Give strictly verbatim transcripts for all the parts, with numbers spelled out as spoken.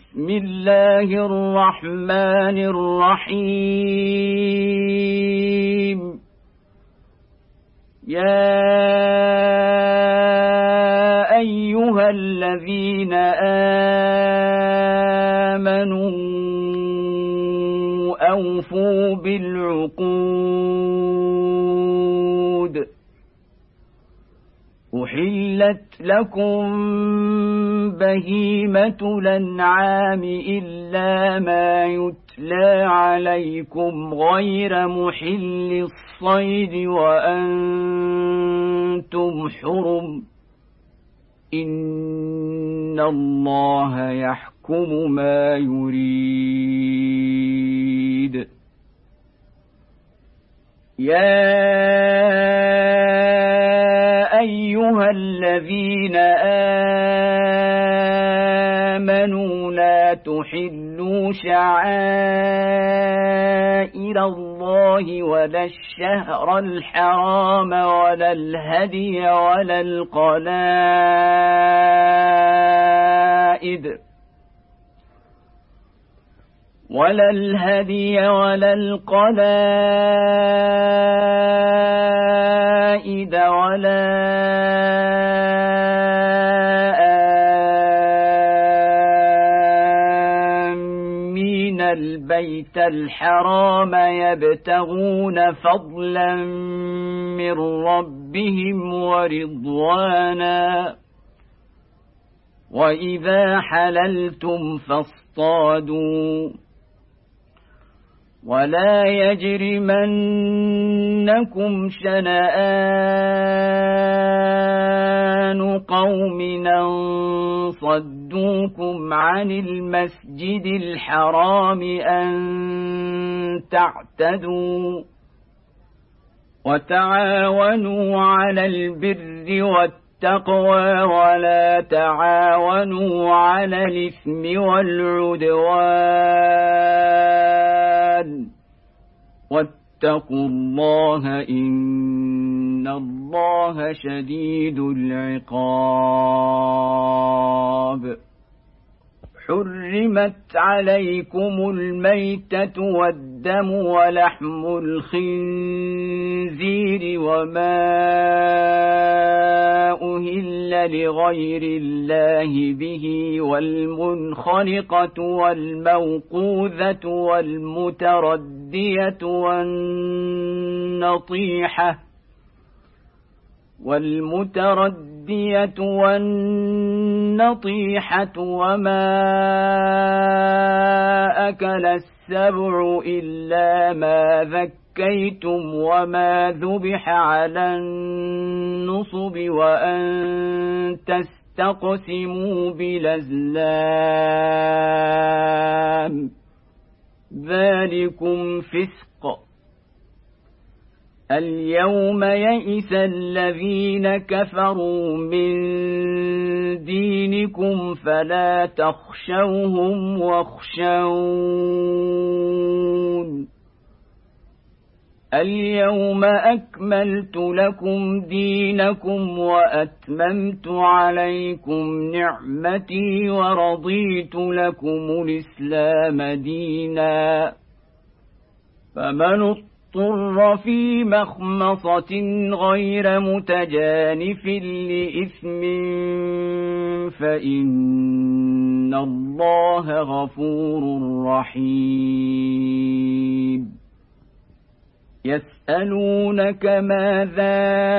بسم الله الرحمن الرحيم يا أيها الذين آمنوا أوفوا بالعقود أحلت لكم بهيمة الأنعام إلا ما يتلى عليكم غير محل الصيد وأنتم حرم إن الله يحكم ما يريد يا أيها الذين آمنوا لا تحلوا شعائر الله ولا الشهر الحرام ولا الهدي ولا القلائد ولا الهدي ولا القلائد ولا آمين البيت الحرام يبتغون فضلا من ربهم ورضوانا وإذا حللتم فاصطادوا ولا يجرمنكم شنآن قوم أن صدوكم عن المسجد الحرام أن تعتدوا وتعاونوا على البر والتقوى ولا تعاونوا على الإثم والعدوان واتقوا الله إن الله شديد العقاب حرمت عليكم الميتة والدم ولحم الخنزير وما أهل لغير الله به والمنخنقة والموقوذة والمتردية والنطيحة والمتردية والنطيحة وما أكل السبع إلا ما ذكيتم وما ذبح على النصب وأن تستقسموا بالأزلام ذلكم فسق اليوم يئس الذين كفروا من دينكم فلا تخشوهم واخشون اليوم أكملت لكم دينكم وأتممت عليكم نعمتي ورضيت لكم الإسلام دينا فمن اضطر في مخمصة غير متجانف لإثم فإن الله غفور رحيم يسألونك ماذا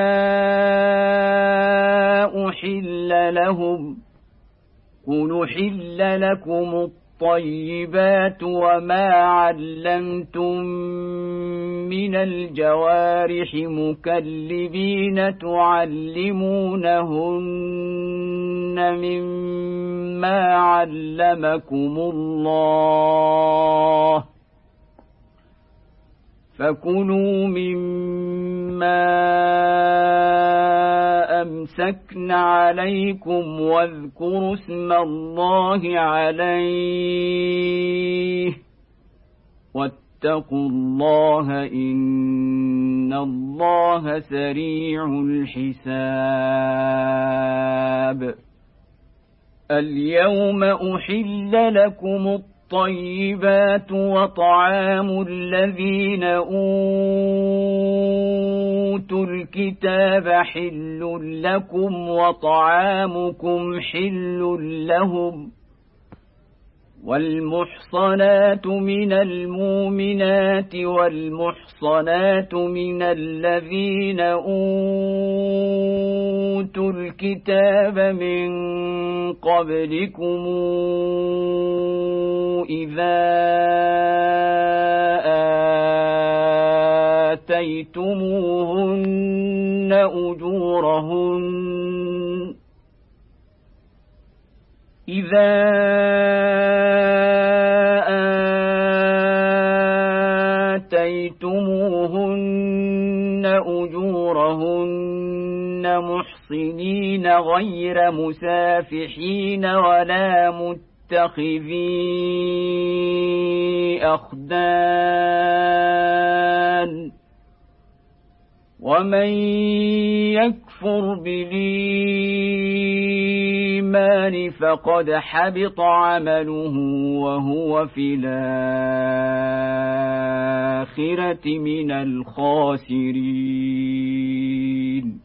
أحل لهم قل أحل لكم الطيبات وما علمتم من الجوارح مكلبين تعلمونهن مما علمكم الله فكلوا مما أمسكن عليكم واذكروا اسم الله عليه واتقوا الله إن الله سريع الحساب اليوم أحل لكم الطيبات وطعام الذين أوتوا الكتاب حل لكم وطعامكم حل لهم والمحصنات من المؤمنات والمحصنات من الذين أوتوا الكتاب من قبلكم إذا آتيتموهن أجورهن إذا آتيتموهن أجورهن محصنين غير مسافحين ولا متخذي أخدان ومن يكفر بالإيمان فقد حبط عمله وهو في الآخرة من الخاسرين.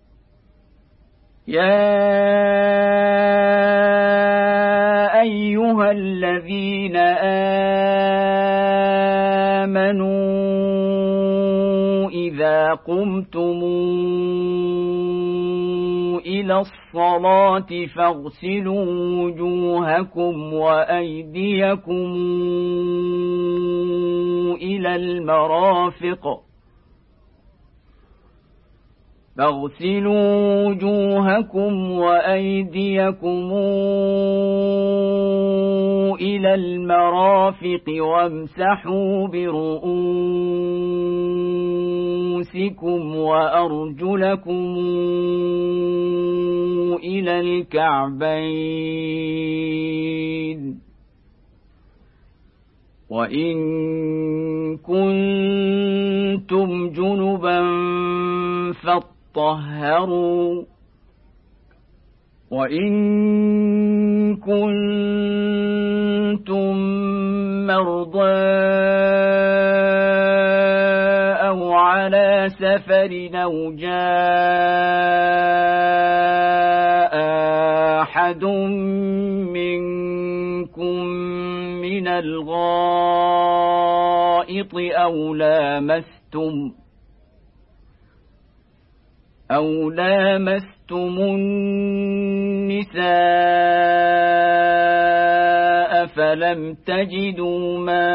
يا أيها الذين آمنوا إذا قمتم إلى الصلاة فاغسلوا وجوهكم وأيديكم إلى المرافق فاغسلوا وجوهكم وأيديكم إلى المرافق وامسحوا برؤوسكم وأرجلكم إلى الكعبين وإن كنتم جنبا فاطهروا وإن كنتم مرضى أو على سفر أو جاء أحد منكم من الغائط أو لامستم أو لامستم النساء فلم تجدوا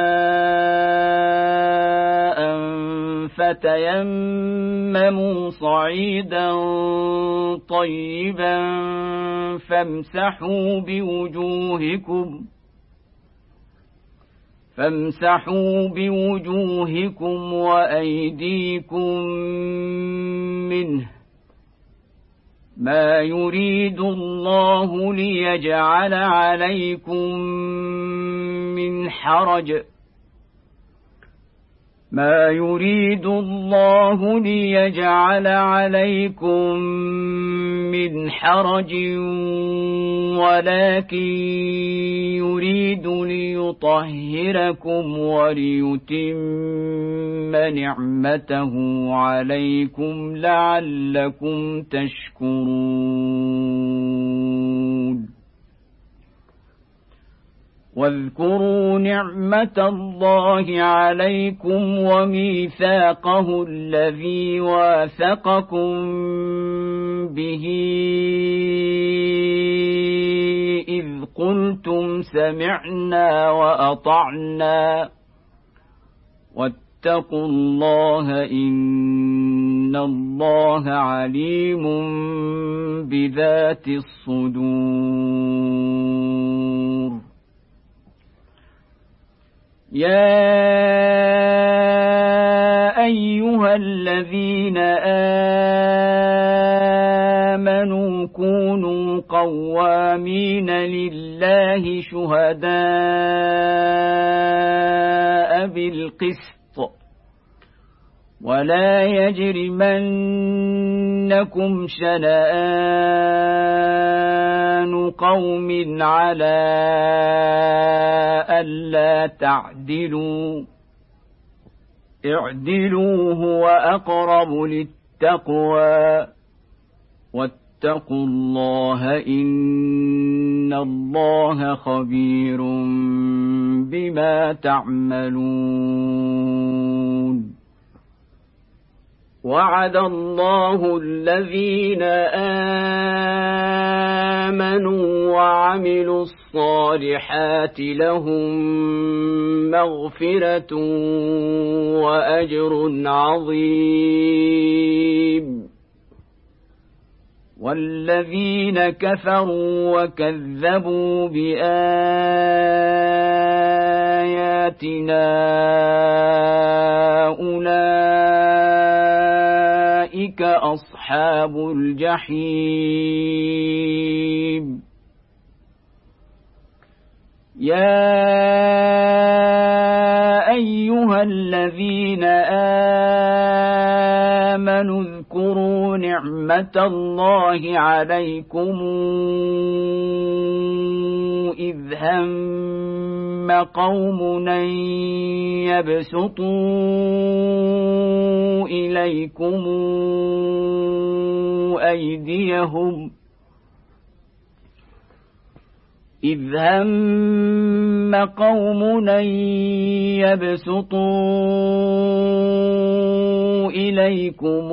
ماء فتيمموا صعيدا طيبا فامسحوا بوجوهكم فامسحوا بوجوهكم وأيديكم منه ما يريد الله ليجعل عليكم من حرج ما يريد الله ليجعل عليكم من حرج ولكن يريد ليطهركم وليتم نعمته عليكم لعلكم تشكرون. واذكروا نعمة الله عليكم وميثاقه الذي واثقكم به إذ قلتم سمعنا وأطعنا واتقوا الله إن الله عليم بذات الصدور. يا أيها الذين آمنوا كونوا قوامين لله شهداء بالقسط ولا يجرمنكم شنآن قوم على ألا تعدلوا اعدلوا هو أقرب للتقوى واتقوا الله إن الله خبير بما تعملون. وعد الله الذين آمنوا وعملوا الصالحات لهم مغفرة وأجر عظيم، والذين كفروا وكذبوا بآياتنا أولئك أصحاب الجحيم. يا أيها الذين آمنوا اذكروا نعمة الله عليكم إذ هم قوم أن يبسطوا إليكم أيديهم إذ هم قوم أن يبسطوا إليكم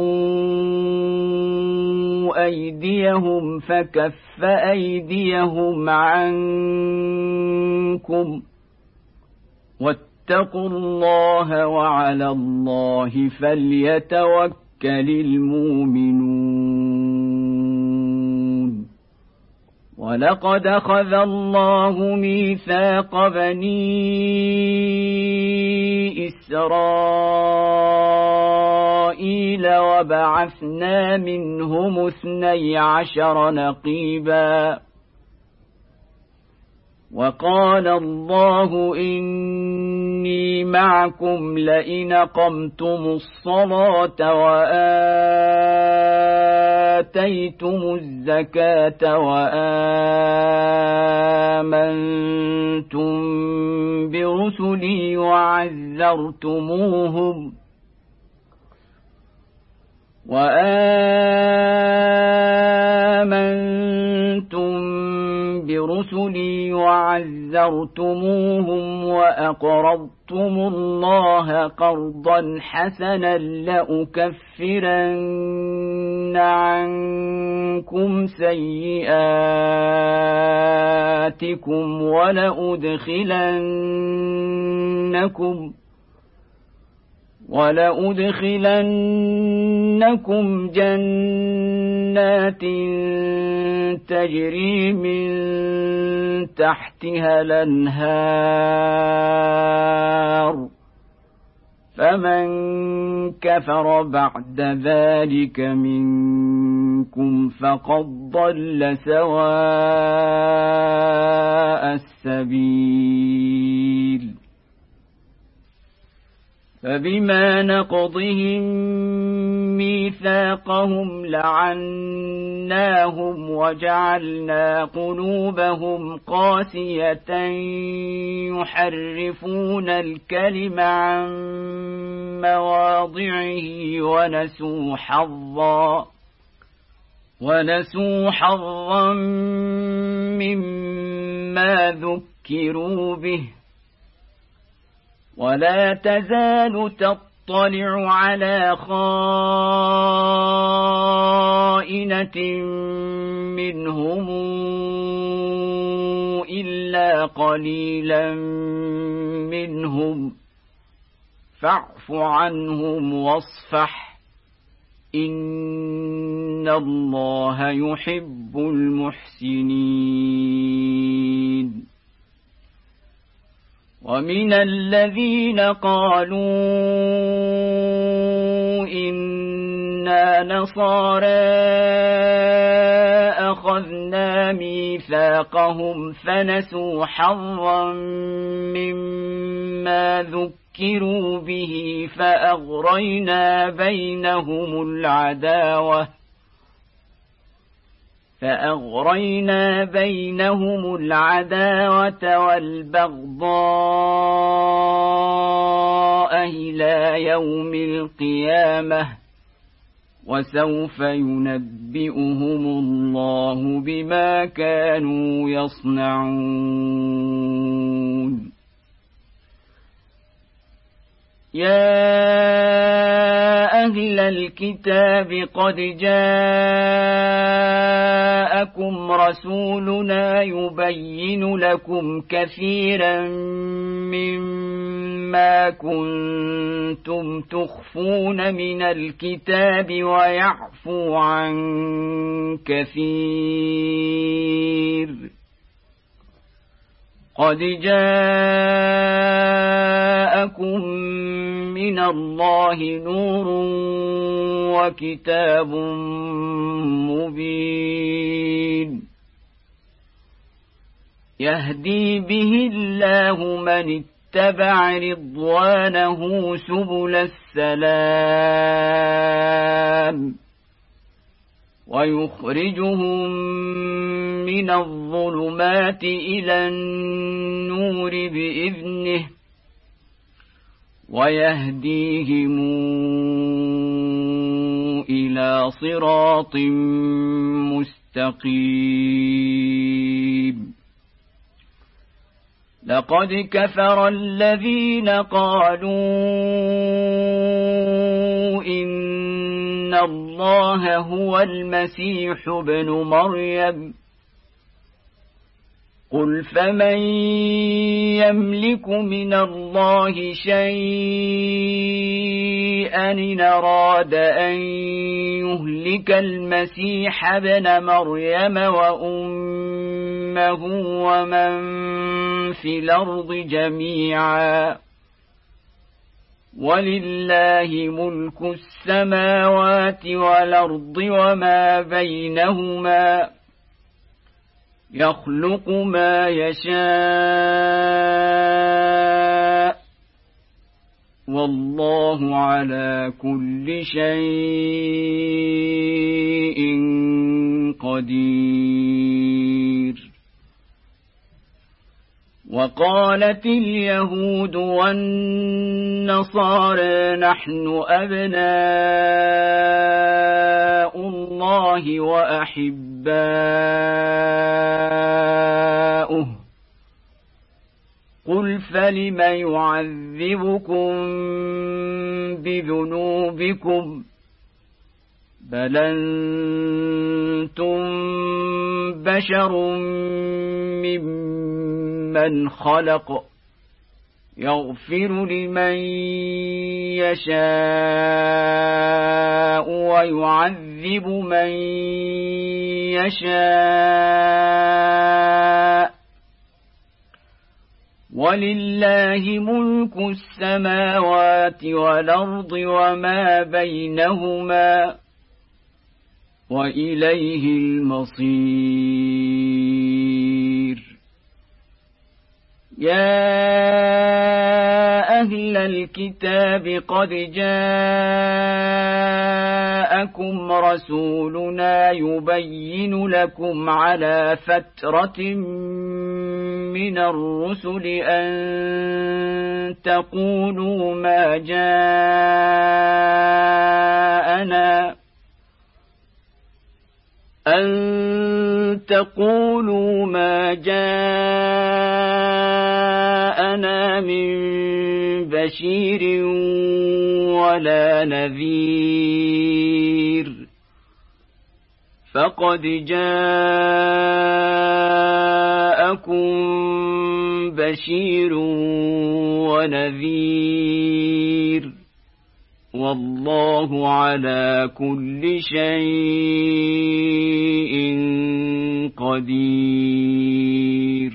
أيديهم فكف أيديهم عنكم واتقوا الله وعلى الله فليتوكل المؤمنون. ولقد أخذ الله ميثاق بني إسرائيل وبعثنا منهم اثني عشر نقيبا وقال الله إني معكم لئن أقمتم الصلاة وآتيتم الزكاة وآمنتم برسلي وعزرتموهم وآمنتم برسلي وعزرتموهم وأقرضتم الله قرضا حسنا لأكفرن عنكم سيئاتكم ولأدخلنكم ولأدخلنكم جنات تجري من تحتها الأنهار فمن كفر بعد ذلك منكم فقد ضل سواء السبيل. فبما نقضهم ميثاقهم لعناهم وجعلنا قلوبهم قاسية يحرفون الكلم عن مواضعه ونسوا حظا ونسوا حظا مما ذكروا به ولا تزال تطلع على خائنة منهم إلا قليلا منهم فاعف عنهم واصفح إن الله يحب المحسنين. ومن الذين قالوا إنا نصارى أخذنا أخذنا ميثاقهم فنسوا حظا مما ذكروا به فأغرينا بينهم العداوة فأغرينا بينهم العداوة والبغضاء إلى يوم القيامة وسوف ينبئهم الله بما كانوا يصنعون يا أهل الكتاب قد جاءكم رسولنا يبين لكم كثيرا مما كنتم تخفون من الكتاب ويعفو عن كثير قد جاءكم من الله نور وكتاب مبين يهدي به الله من اتبع رضوانه سبل السلام ويخرجهم من الظلمات إلى النور بإذنه ويهديهم إلى صراط مستقيم لقد كفر الذين قالوا إن الله هو المسيح ابن مريم قل فمن يملك من الله شيئا إن أراد أن يهلك المسيح ابن مريم وأمه ومن في الأرض جميعا ولله ملك السماوات والأرض وما بينهما يخلق ما يشاء والله على كل شيء قدير وقالت اليهود والنصارى نحن أبناء الله وأحباؤه قل فلم يعذبكم بذنوبكم بل أنتم بشر ممن خلق يغفر لمن يشاء ويعذب من يشاء ولله ملك السماوات والأرض وما بينهما وإليه المصير يا أهل الكتاب قد جاءكم رسولنا يبين لكم على فترة من الرسل أن تقولوا ما جاءنا أن تقولوا ما جاءنا من بشير ولا نذير فقد جاءكم بشير ونذير والله على كل شيء قدير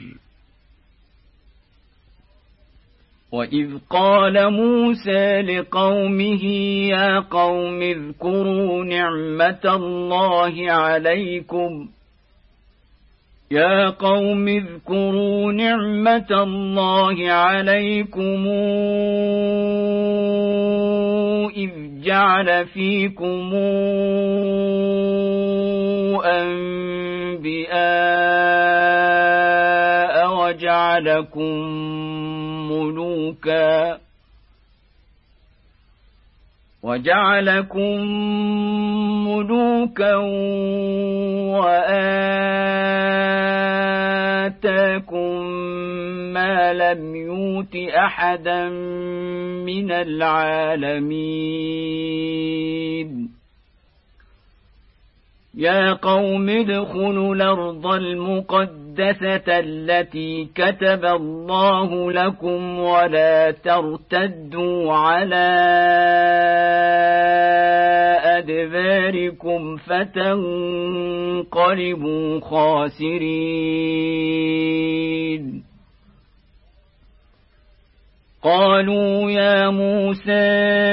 وإذ قال موسى لقومه يا قوم اذكروا نعمة الله عليكم يا قوم اذكروا نعمة الله عليكم إذ جعل فيكم أنبياء وجعلكم ملوكا وجعلكم ملوكا وآتاكم ما لم يؤت أحدا من العالمين يا قوم ادخلوا الأرض المقدسة التي كتب الله لكم ولا ترتدوا على أدباركم فتنقلبوا خاسرين قالوا يا موسى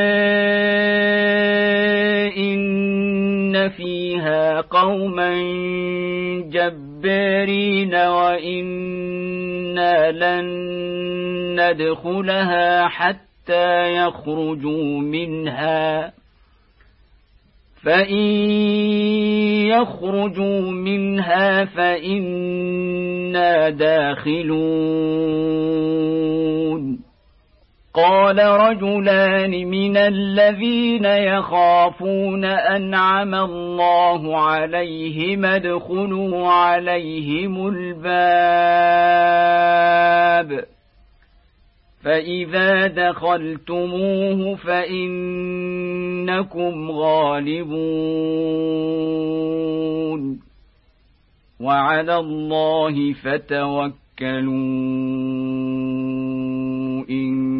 إن فيها قوما جبارين وإنا لن ندخلها حتى يخرجوا منها فإن يخرجوا منها فإنا داخلون قال رجلان من الذين يخافون أنعم الله عليهم ادخلوا عليهم الباب فإذا دخلتموه فإنكم غالبون وعلى الله فتوكلوا إن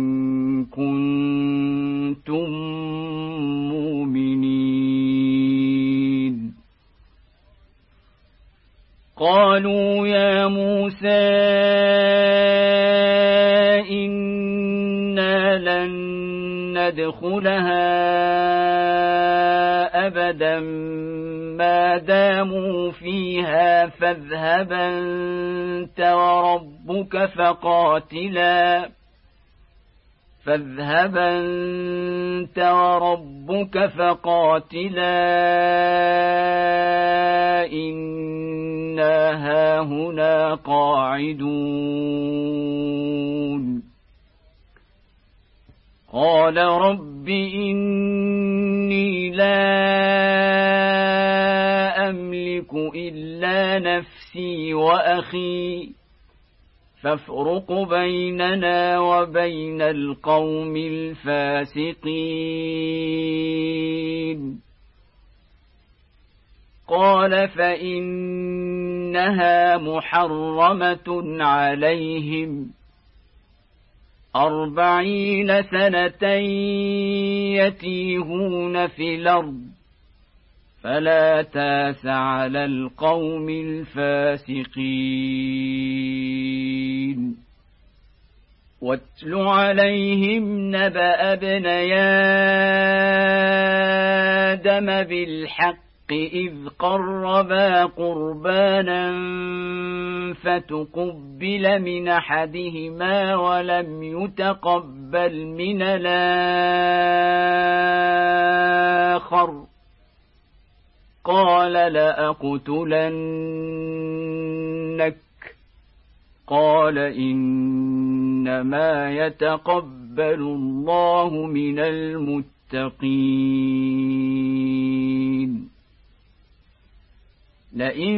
كنتم مؤمنين قالوا يا موسى إنا لن ندخلها أبدا ما داموا فيها فاذهب أنت وربك فقاتلا فاذهب أنت وربك فقاتلا إنا هاهنا قاعدون قال رب إني لا أملك إلا نفسي وأخي فافرق بيننا وبين القوم الفاسقين قال فإنها محرمة عليهم أربعين سنة يتيهون في الأرض فلا تاس على القوم الفاسقين واتل عليهم نبأ ابني آدم بالحق إذ قربا قربانا فتقبل من أحدهما ولم يتقبل من الآخر قال لأقتلنك قال إنما يتقبل الله من المتقين لئن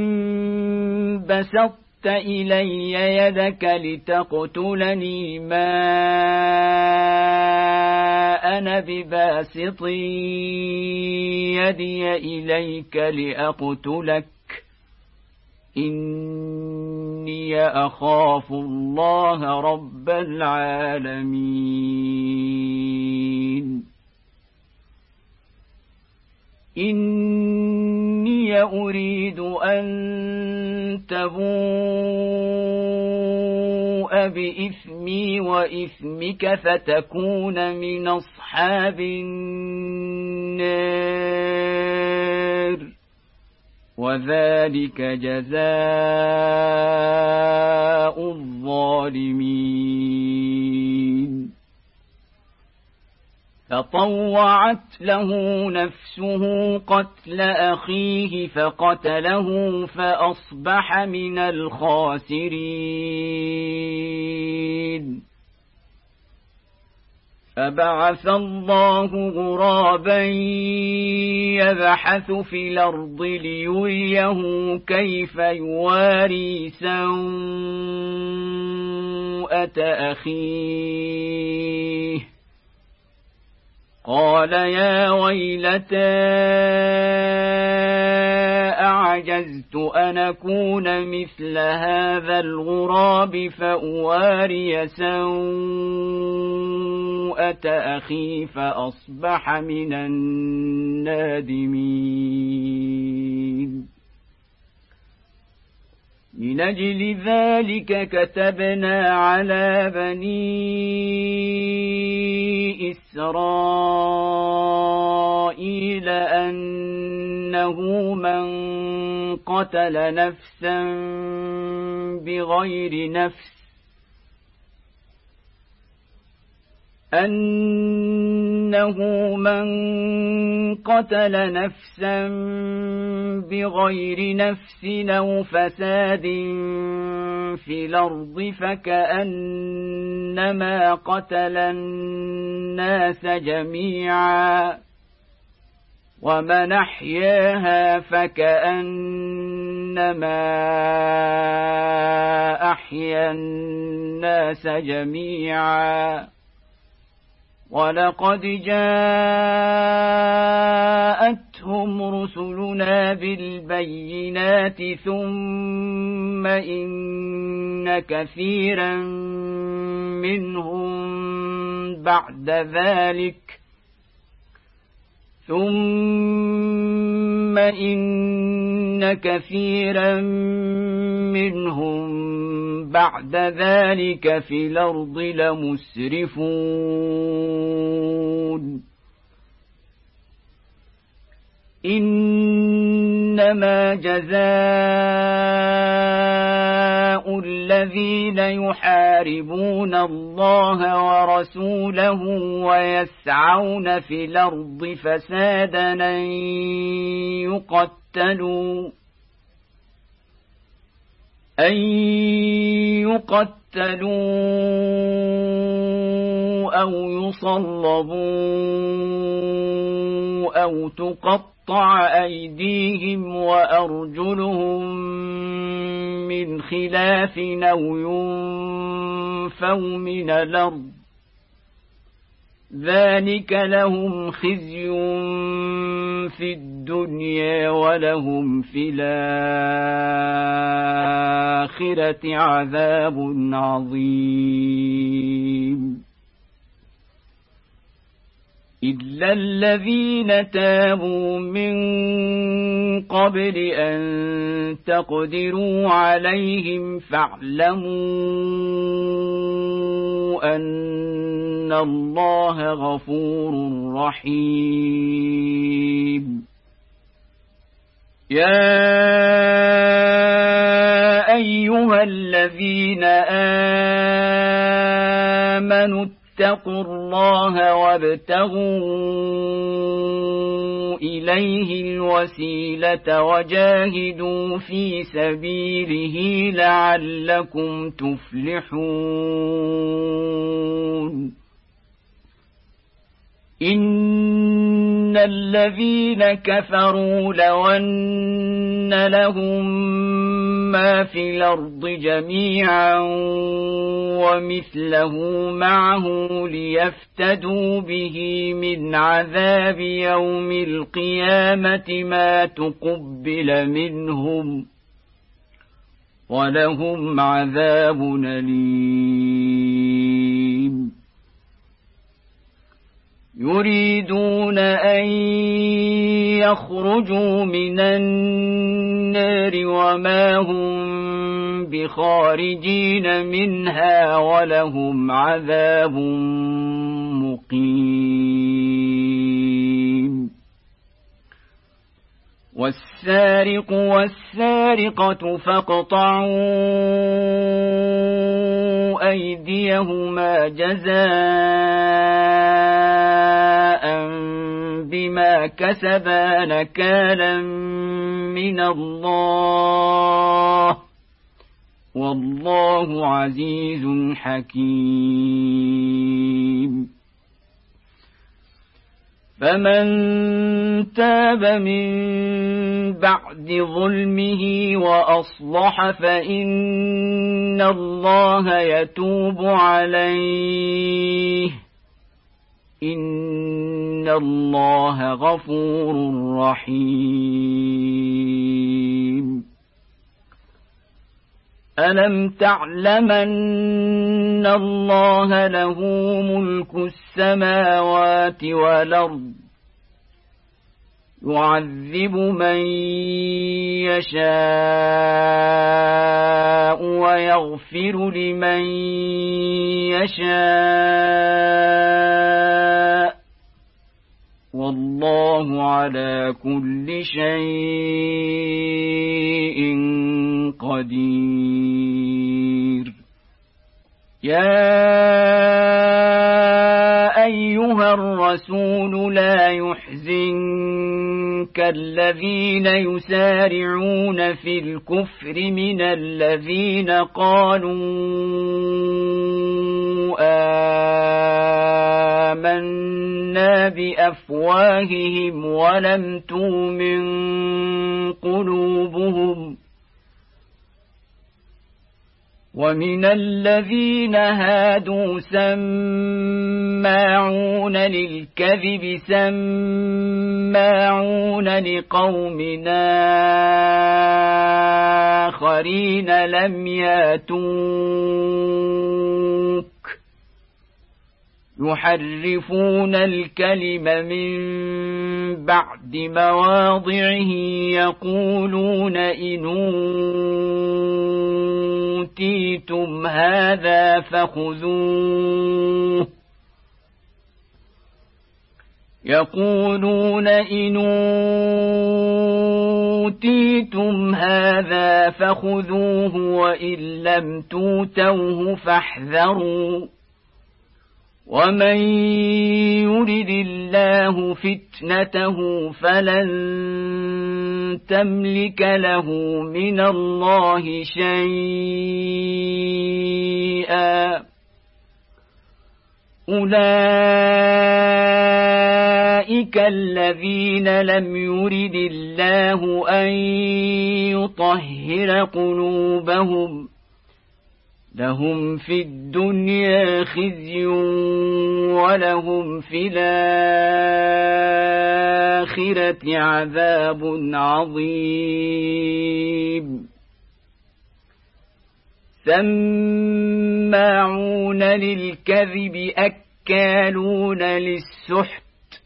بسطت إلي يدك لتقتلني ما أنا بباسط يدي إليك لأقتلك إني أخاف الله رب العالمين إني أريد أن تبوء بإثمي وإثمك فتكون من أصحاب النار وذلك جزاء الظالمين. فطوعت له نفسه قتل أخيه فقتله فأصبح من الخاسرين. فبعث الله غرابا يبحث في الأرض ليريه كيف يواري سوءة أخيه. قال يا ويلتى أعجزت أن أكون مثل هذا الغراب فأواري سوءة أخي فأصبح من النادمين. من أجل ذلك كتبنا على بني إسرائيل أنه من قتل نفسا بغير نفس أنه من قتل نفسا بغير نفس أو فساد في الأرض فكأنما قتل الناس جميعا ومن أحياها فكأنما أحيا الناس جميعا. ولقد جاءتهم رسلنا بالبينات ثم إن كثيرا منهم بعد ذلك ثم إن كثيرا منهم بعد ذلك في الأرض لمسرفون. إنما جزاء الذين يحاربون الله ورسوله ويسعون في الأرض فسادا أن يقتلوا أن يقتلوا أو يصلبوا أو تقطع أيديهم وأرجلهم من خلاف أو ينفوا من الأرض. ذلك لهم خزي في الدنيا ولهم في الآخرة عذاب عظيم. إلا الذين تابوا من قبل أن تقدروا عليهم فاعلموا أن الله غفور رحيم. يا أيها الذين آمنوا اتقوا الله وابتغوا إليه الوسيلة وجاهدوا في سبيله لعلكم تفلحون. إن الذين كفروا لو أن لهم ما في الأرض جميعا ومثله معه ليفتدوا به من عذاب يوم القيامة ما تقبل منهم ولهم عذاب أليم. يريدون أن يخرجوا من النار وما هم بخارجين منها ولهم عذاب مقيم. والسارق والسارقة فاقطعوا أيديهما جزاء بما كسبا نكالا من الله والله عزيز حكيم فمن تاب من بعد ظلمه وأصلح فإن الله يتوب عليه إن الله غفور رحيم ألم تعلم أن الله له ملك السماوات والأرض يعذب من يشاء ويغفر لمن يشاء والله على كل شيء قدير يا أيها الرسول لا يحزنك الذين يسارعون في الكفر من الذين قالوا آمنا بأفواههم ولم تؤمن قلوبهم ومن الذين هادوا سماعون للكذب سماعون لقوم آخرين لم ياتوك يحرفون الكلم من بعد مواضعه يقولون إن أوتيتم هذا فخذوه يقولون إن أوتيتم هذا فخذوه وإن لم توتوه فاحذروا ومن يرد الله فتنته فلن تملك له من الله شيئا أولئك الذين لم يرد الله أن يطهر قلوبهم لهم في الدنيا خزي ولهم في الآخرة عذاب عظيم سماعون للكذب أكالون للسحت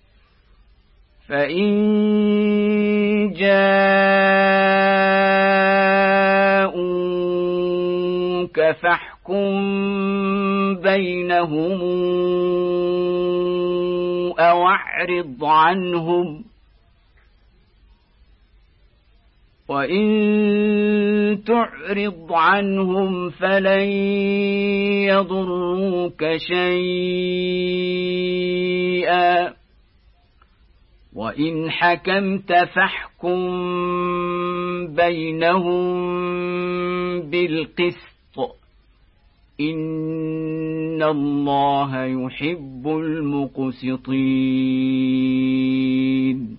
فإن جاءوك فاحكم بينهم أو أعرض عنهم وإن تعرض عنهم فلن يضروك شيئا وإن حكمت فاحكم بينهم بالقسط إن الله يحب المقسطين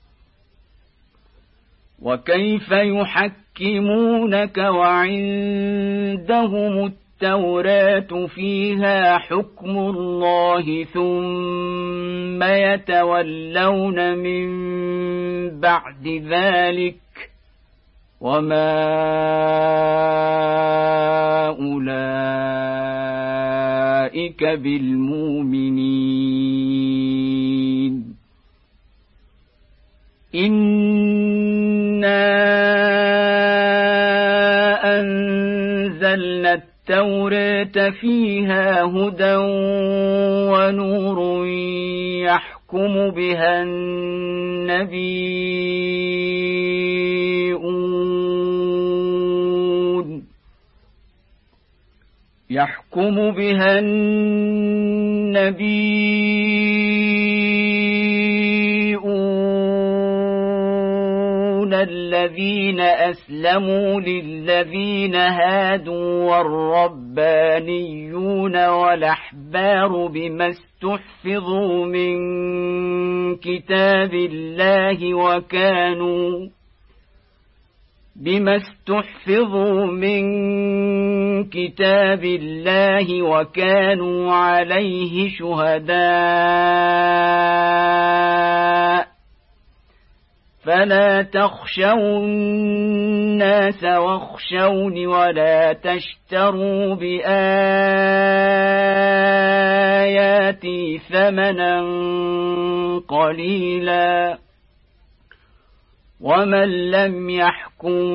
وكيف يحكمونك وعندهم التوراة فيها حكم الله ثم يتولون من بعد ذلك وما أولئك بالمؤمنين إنا أنزلنا التوراة فيها هدى ونور يحكم يحكم بها النبيون يحكم بها النبيون الذين أسلموا للذين هادوا والربانيون والأحبار بما استحفظوا من كتاب الله وكانوا بما استحفظوا من كتاب الله وكانوا عليه شهداء فلا تخشوا الناس واخشوني ولا تشتروا بآياتي ثمنا قليلا ومن لم يحكم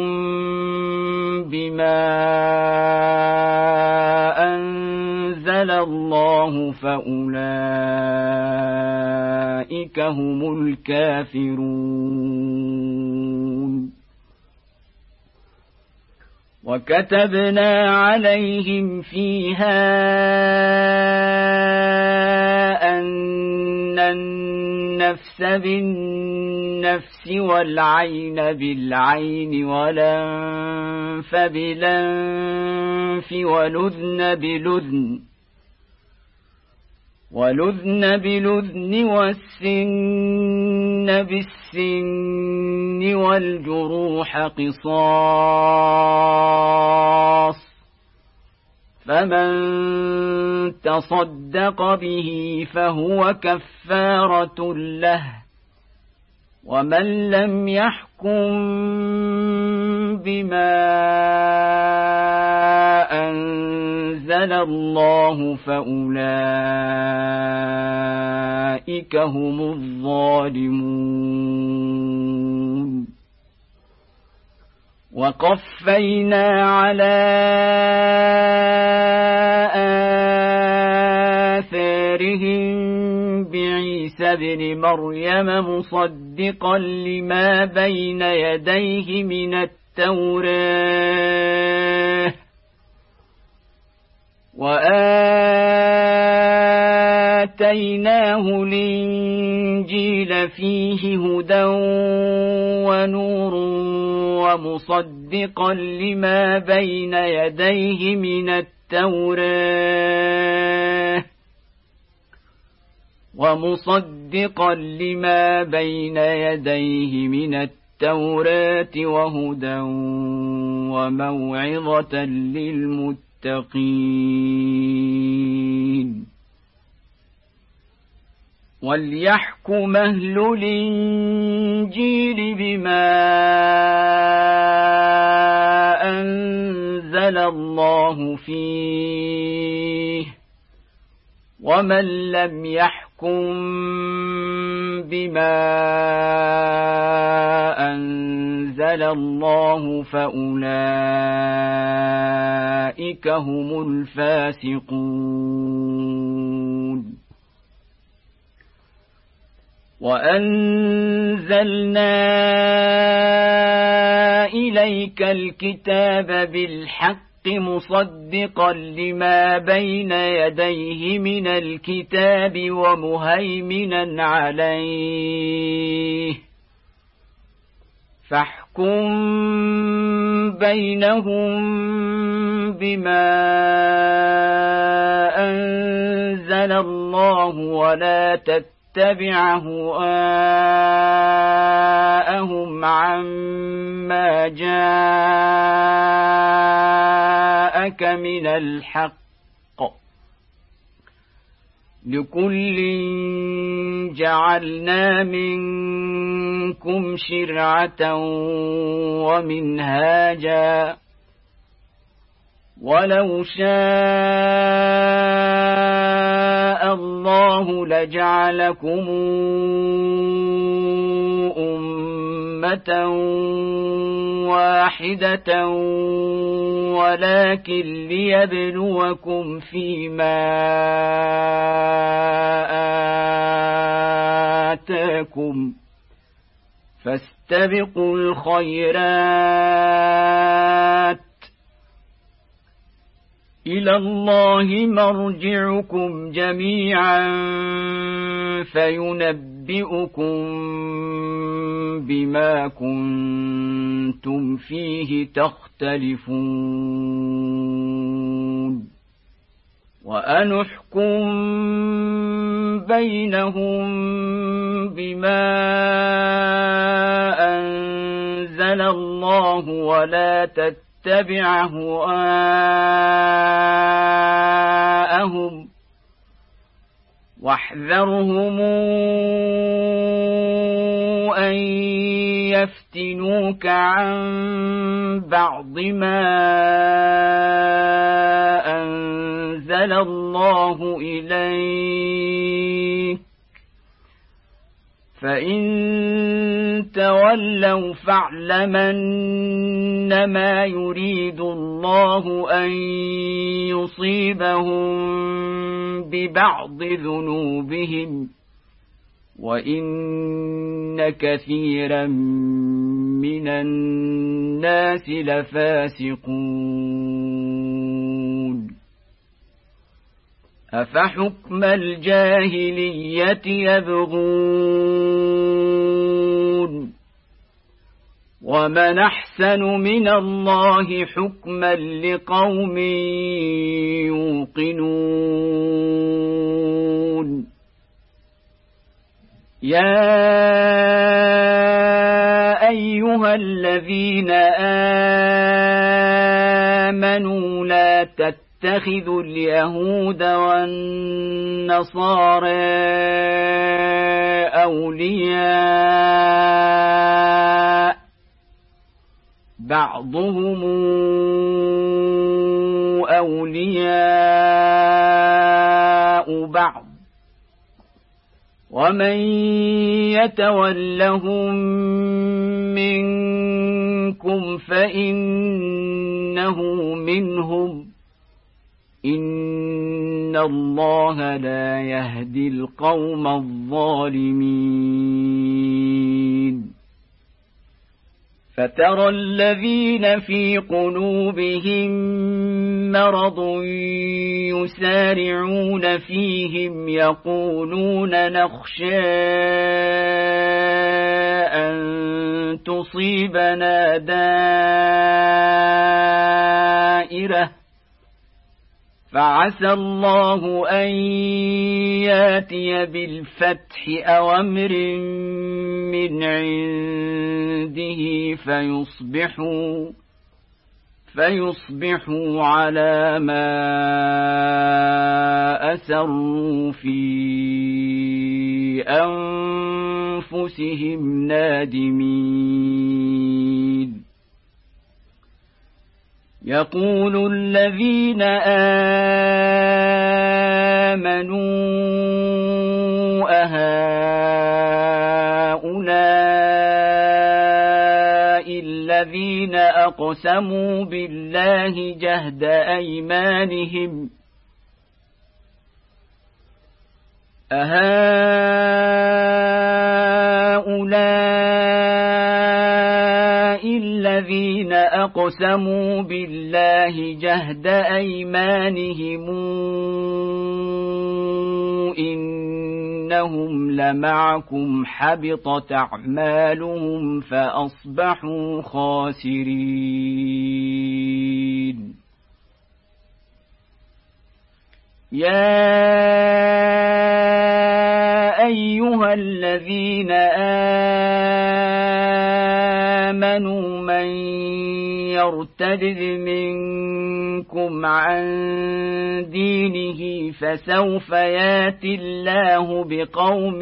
بما أنزل الله فأولئك هم الكافرون وكتبنا عليهم فيها أن النفس بالنفس والعين بالعين والأنف بالأنف والأذن بالأذن والأذن بالأذن والسن بالسن والجروح قصاص فمن تصدق به فهو كفارة له ومن لم يحكم بما أنزل الله فأولئك هم الظالمون وقفينا على آثارهم بعيسى ابن مريم مصدقا لما بين يديه من التوراة وآتيناه الإنجيل فيه هدى ونور ومصدقا لما بين يديه من التوراة ومصدقا لما بين يديه من التوراة وهدى وموعظة للمتقين وليحكم أهل الإنجيل بما أنزل الله فيه ومن لم يحكم بما أنزل الله فأولئك هم الفاسقون وأنزلنا إليك الكتاب بالحق مصدقا لما بين يديه من الكتاب ومهيمنا عليه فاحكم بينهم بما أنزل الله ولا تتبع هواءهم عما جاءك من الحق لكل جعلنا منكم شرعة ومنهاجا ولو شاء الله لجعلكم أمة واحدة ولكن ليبلوكم فيما فاستبقوا الخيرات إلى الله مرجعكم جميعا فينبئكم بما كنتم فيه تختلفون وأن احكم بينهم بما أنزل الله ولا تتبع أهواءهم واحذرهم أن يفتنوك عن بعض ما أنزل الله إليك فإن تولوا فاعلم أنما يريد الله أن يصيبهم ببعض ذنوبهم وإن كثيرا من الناس لفاسقون أفحكم الجاهلية يبغون ومن أحسن من الله حكما لقوم يوقنون يا أيها الذين آمنوا لا تتخذوا اليهود والنصارى أولياء بعضهم أولياء بعض ومن يتولهم منكم فإنه منهم إن الله لا يهدي القوم الظالمين فترى الذين في قلوبهم مرض يسارعون فيهم يقولون نخشى أن تصيبنا دائرة فعسى الله أن ياتي بالفتح أو أمر من عنده فيصبحوا فيصبحوا على ما أسروا في أنفسهم نادمين يقول الذين آمنوا أهؤلاء الذين أقسموا بالله جهد أيمانهم أهؤلاء الذين أقسموا بالله جهد أيمانهم إنهم لمعكم حبطت أعمالهم فأصبحوا خاسرين يا أيها الذين آمنوا من يرتد منكم عن دينه فسوف ياتي الله بقوم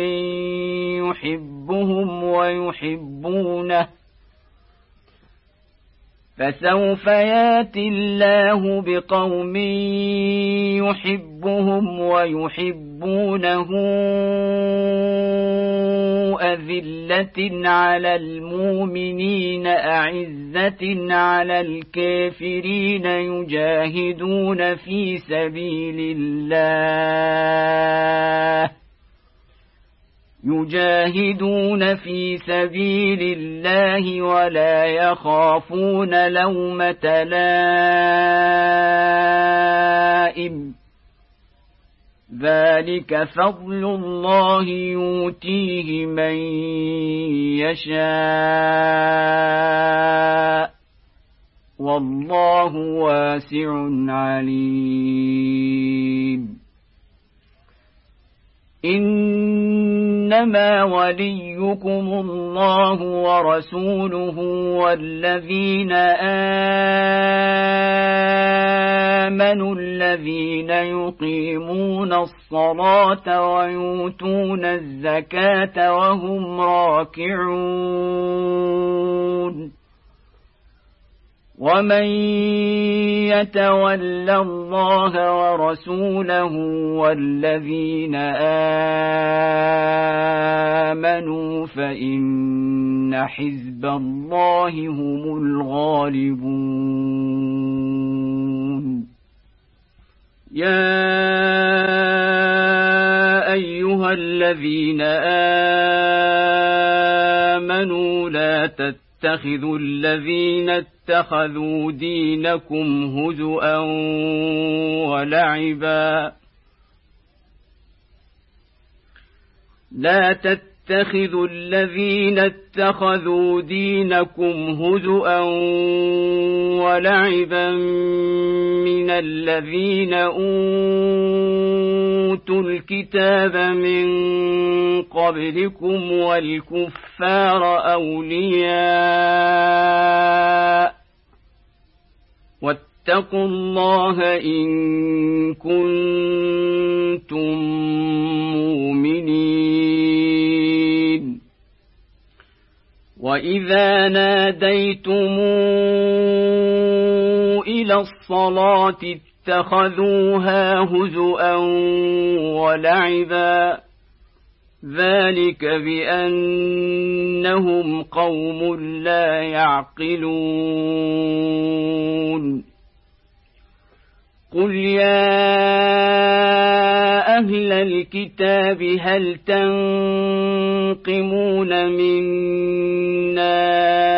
يحبهم ويحبونه فسوف ياتي الله بقوم يحبهم ويحبونه أذلة على المؤمنين أعزة على الكافرين يجاهدون في سبيل الله يجاهدون في سبيل الله ولا يخافون لومة لائم ذلك فضل الله يؤتيه من يشاء والله واسع عليم إنما وليكم الله ورسوله والذين آمنوا الذين يقيمون الصلاة ويؤتون الزكاة وهم راكعون ومن يتول الله ورسوله والذين آمنوا فإن حزب الله هم الغالبون يا أيها الذين آمنوا لا تتخذوا الذين اتخذوا دينكم هزؤا ولعبا لا تتخذوا الذين اتخذوا دينكم هزؤا ولعبا من الذين أوتوا الكتاب من قبلكم والكفار أولياء واتقوا الله إن كنتم مؤمنين وإذا ناديتم إلى الصلاة اتخذوها هزؤا ولعبا ذلك بأنهم قوم لا يعقلون قل يا أهل الكتاب هل تنقمون منا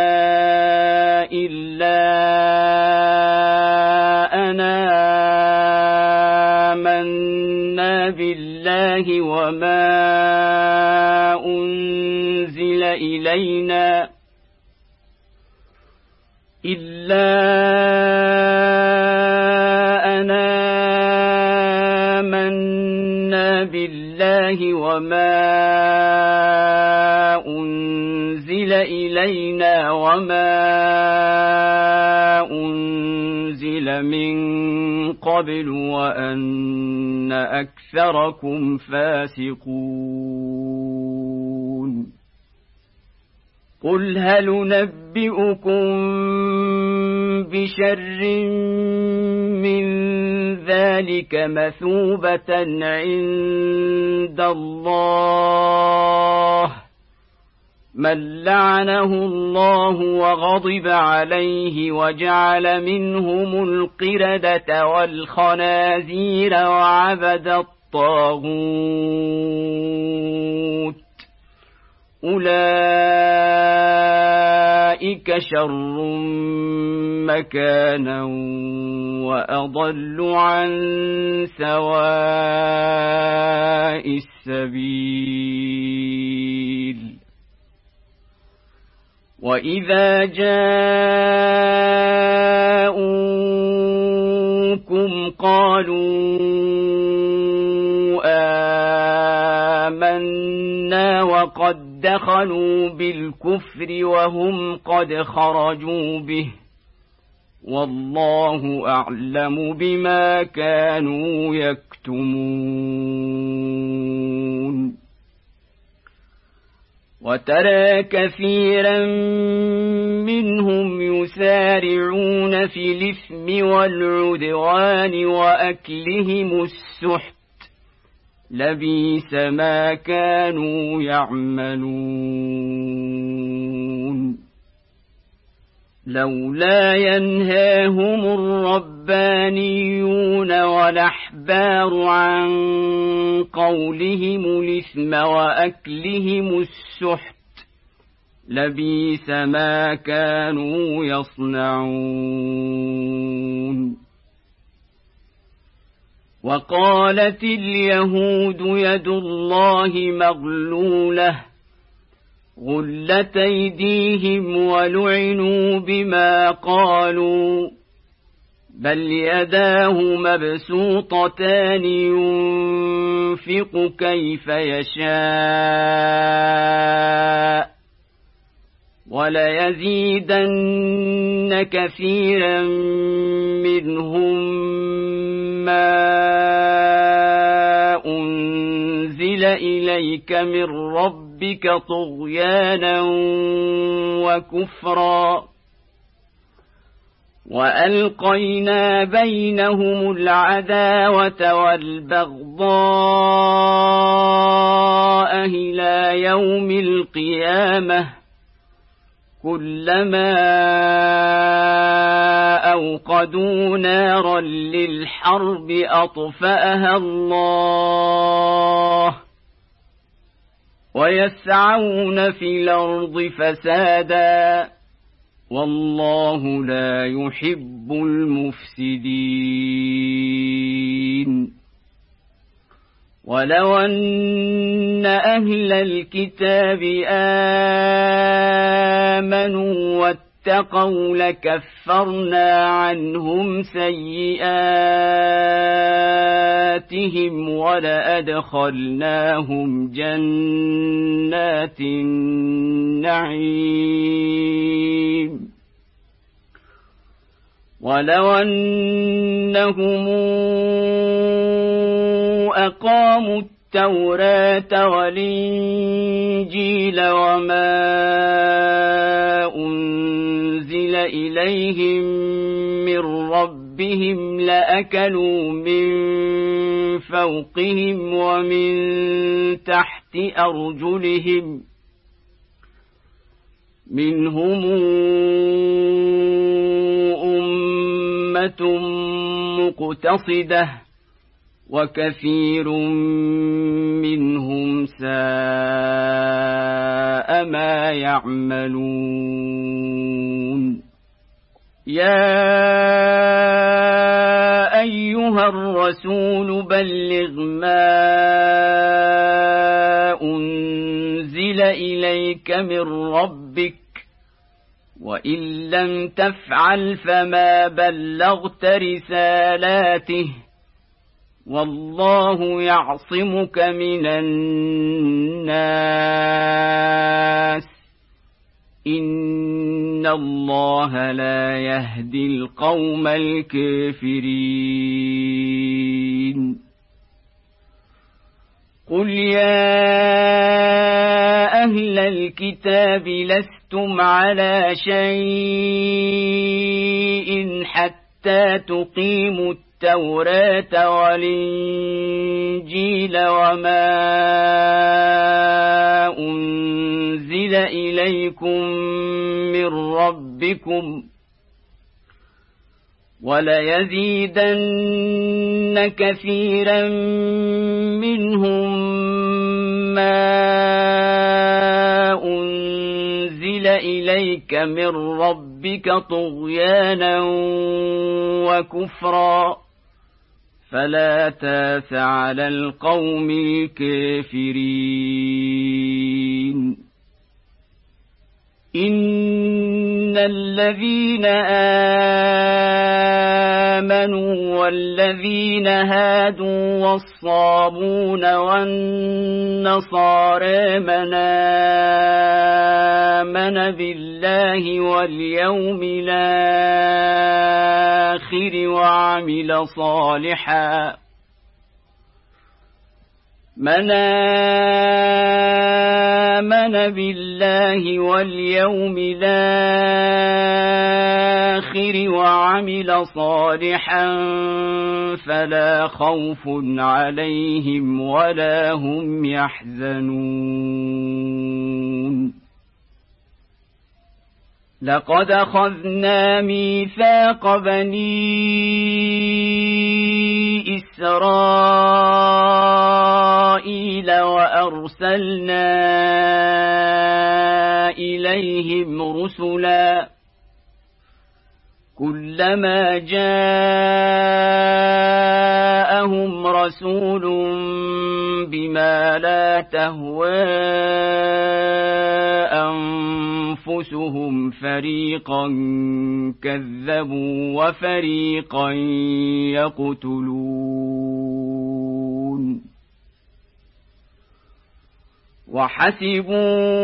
إلا أنا آمنا بالله وما أنزل إلينا إلا أنا آمنا بالله وما أنزل إلينا وما أنزل من قبل وأن أكثركم فاسقون قل هل ننبئكم بشر من ذلك مثوبة عند الله من لعنه الله وغضب عليه وجعل منهم القردة والخنازير وعبد الطاغوت أولئك شر مكانا وأضل عن سواء السبيل وإذا جاءوكم قالوا آمنا وقد دخلوا بالكفر وهم قد خرجوا به والله أعلم بما كانوا يكتمون وترى كثيرا منهم يسارعون في الإثم والعدوان وأكلهم السحت لبئس ما كانوا يعملون لولا ينهاهم الربانيون والأحبار عن قولهم الإثم وأكلهم السحت لبئس ما كانوا يصنعون. وقالت اليهود يد الله مغلولة غلت أيديهم ولعنوا بما قالوا بل يداه مبسوطتان ينفق كيف يشاء وليزيدن كثيرا منهم ما أنزل إليك من ربك طغيانا وكفرا وألقينا بينهم العداوة والبغضاء إلى يوم القيامة كلما أوقدوا نارا للحرب أطفأها الله ويسعون في الأرض فسادا والله لا يحب المفسدين. ولو أن أهل الكتاب آمنوا واتقوا لكفرنا عنهم سيئاتهم ولأدخلناهم جنات النعيم. ولو أنهم أقاموا التوراة والإنجيل وما أنزل إليهم من ربهم لأكلوا من فوقهم ومن تحت أرجلهم منهم أمة مقتصدة وكثير منهم ساء ما يعملون. يا أيها الرسول بلغ ما أنزل إليك من ربك وإن لم تفعل فما بلغت رسالاته والله يعصمك من الناس إن الله لا يهدي القوم الكافرين. قل يا أهل الكتاب لستم على شيء حتى تقيموا التوراة والإنجيل وما أنزل إليكم من ربكم وليزيدن كثيرا منهم ما أنزل إليك من ربك طغيانا وكفرا فلا تاس على القوم الكافرين. إن الذين آمنوا والذين هادوا والصابون والنصارى من آمن بالله واليوم الآخر وعمل صالحا من آمن بالله واليوم الآخر وعمل صالحا فلا خوف عليهم ولا هم يحزنون. لقد أخذنا ميثاق بني إسرائيل أرسلنا إليهم رسلا كلما جاءهم رسول بما لا تهوى أنفسهم فريقا كذبوا وفريقا يقتلون وحسبوا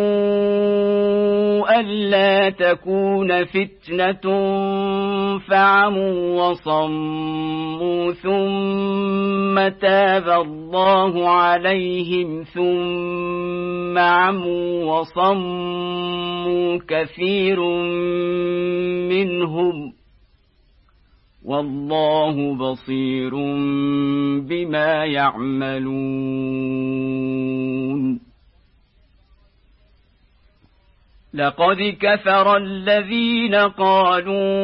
ألا تكون فتنة فعموا وصموا ثم تاب الله عليهم ثم عموا وصموا كثير منهم والله بصير بما يعملون لقد كفر الذين قالوا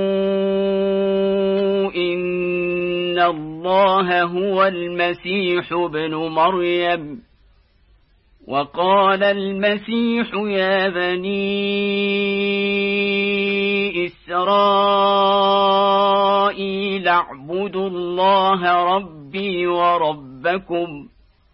إن الله هو المسيح ابن مريم وقال المسيح يا بني إسرائيل اعبدوا الله ربي وربكم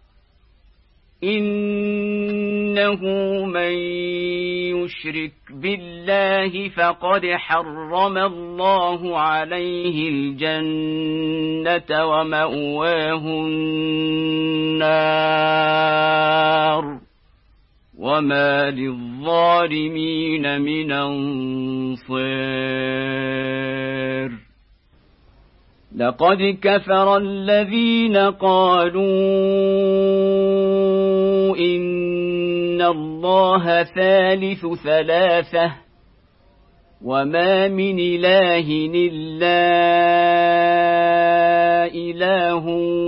إنه من يشرك بالله فقد حرم الله عليه الجنة ومأواه النار وما للظالمين من أنصار لقد كفر الذين قالوا إن الله ثالث ثلاثة وما من إله إلا إله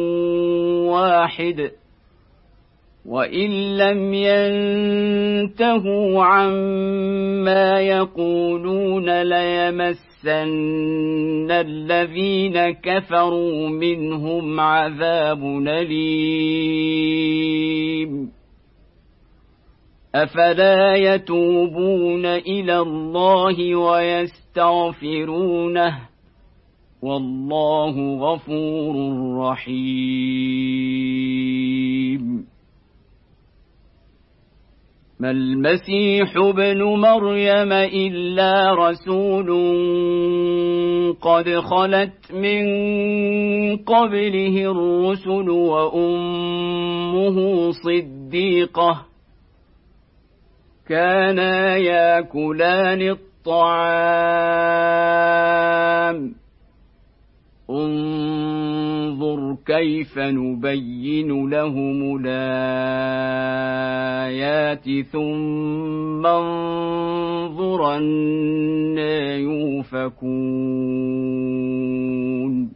واحد وإن لم ينتهوا عما يقولون ليمسن الذين كفروا منهم عذاب أليم أفلا يتوبون إلى الله ويستغفرونه والله غفور رحيم ما المسيح ابن مريم إلا رسول قد خلت من قبله الرسل وأمه صديقة كانا ياكلان الطعام انظر كيف نبين لهم الآيات ثم انظر أنى يؤفكون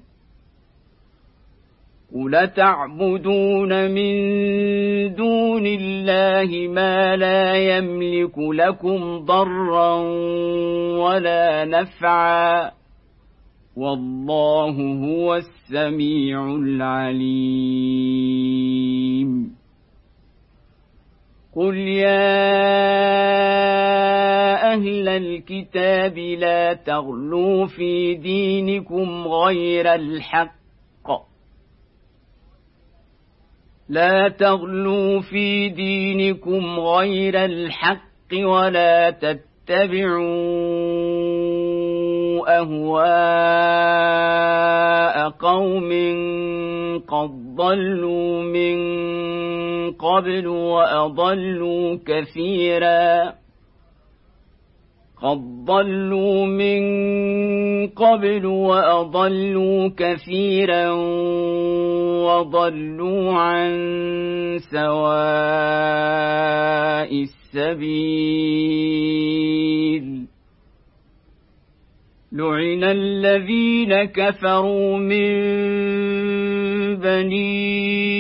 قل تعبدون من دون الله ما لا يملك لكم ضرا ولا نفعا والله هو السميع العليم قل يا أهل الكتاب لا تغلوا في دينكم غير الحق لا تغلوا في دينكم غير الحق ولا تتبعوا أهواء قوم قد ضلوا من قبل وأضلوا كثيرا قد ضلوا من قبل وأضلوا كثيرا وضلوا عن سواء السبيل لعن الذين كفروا من بني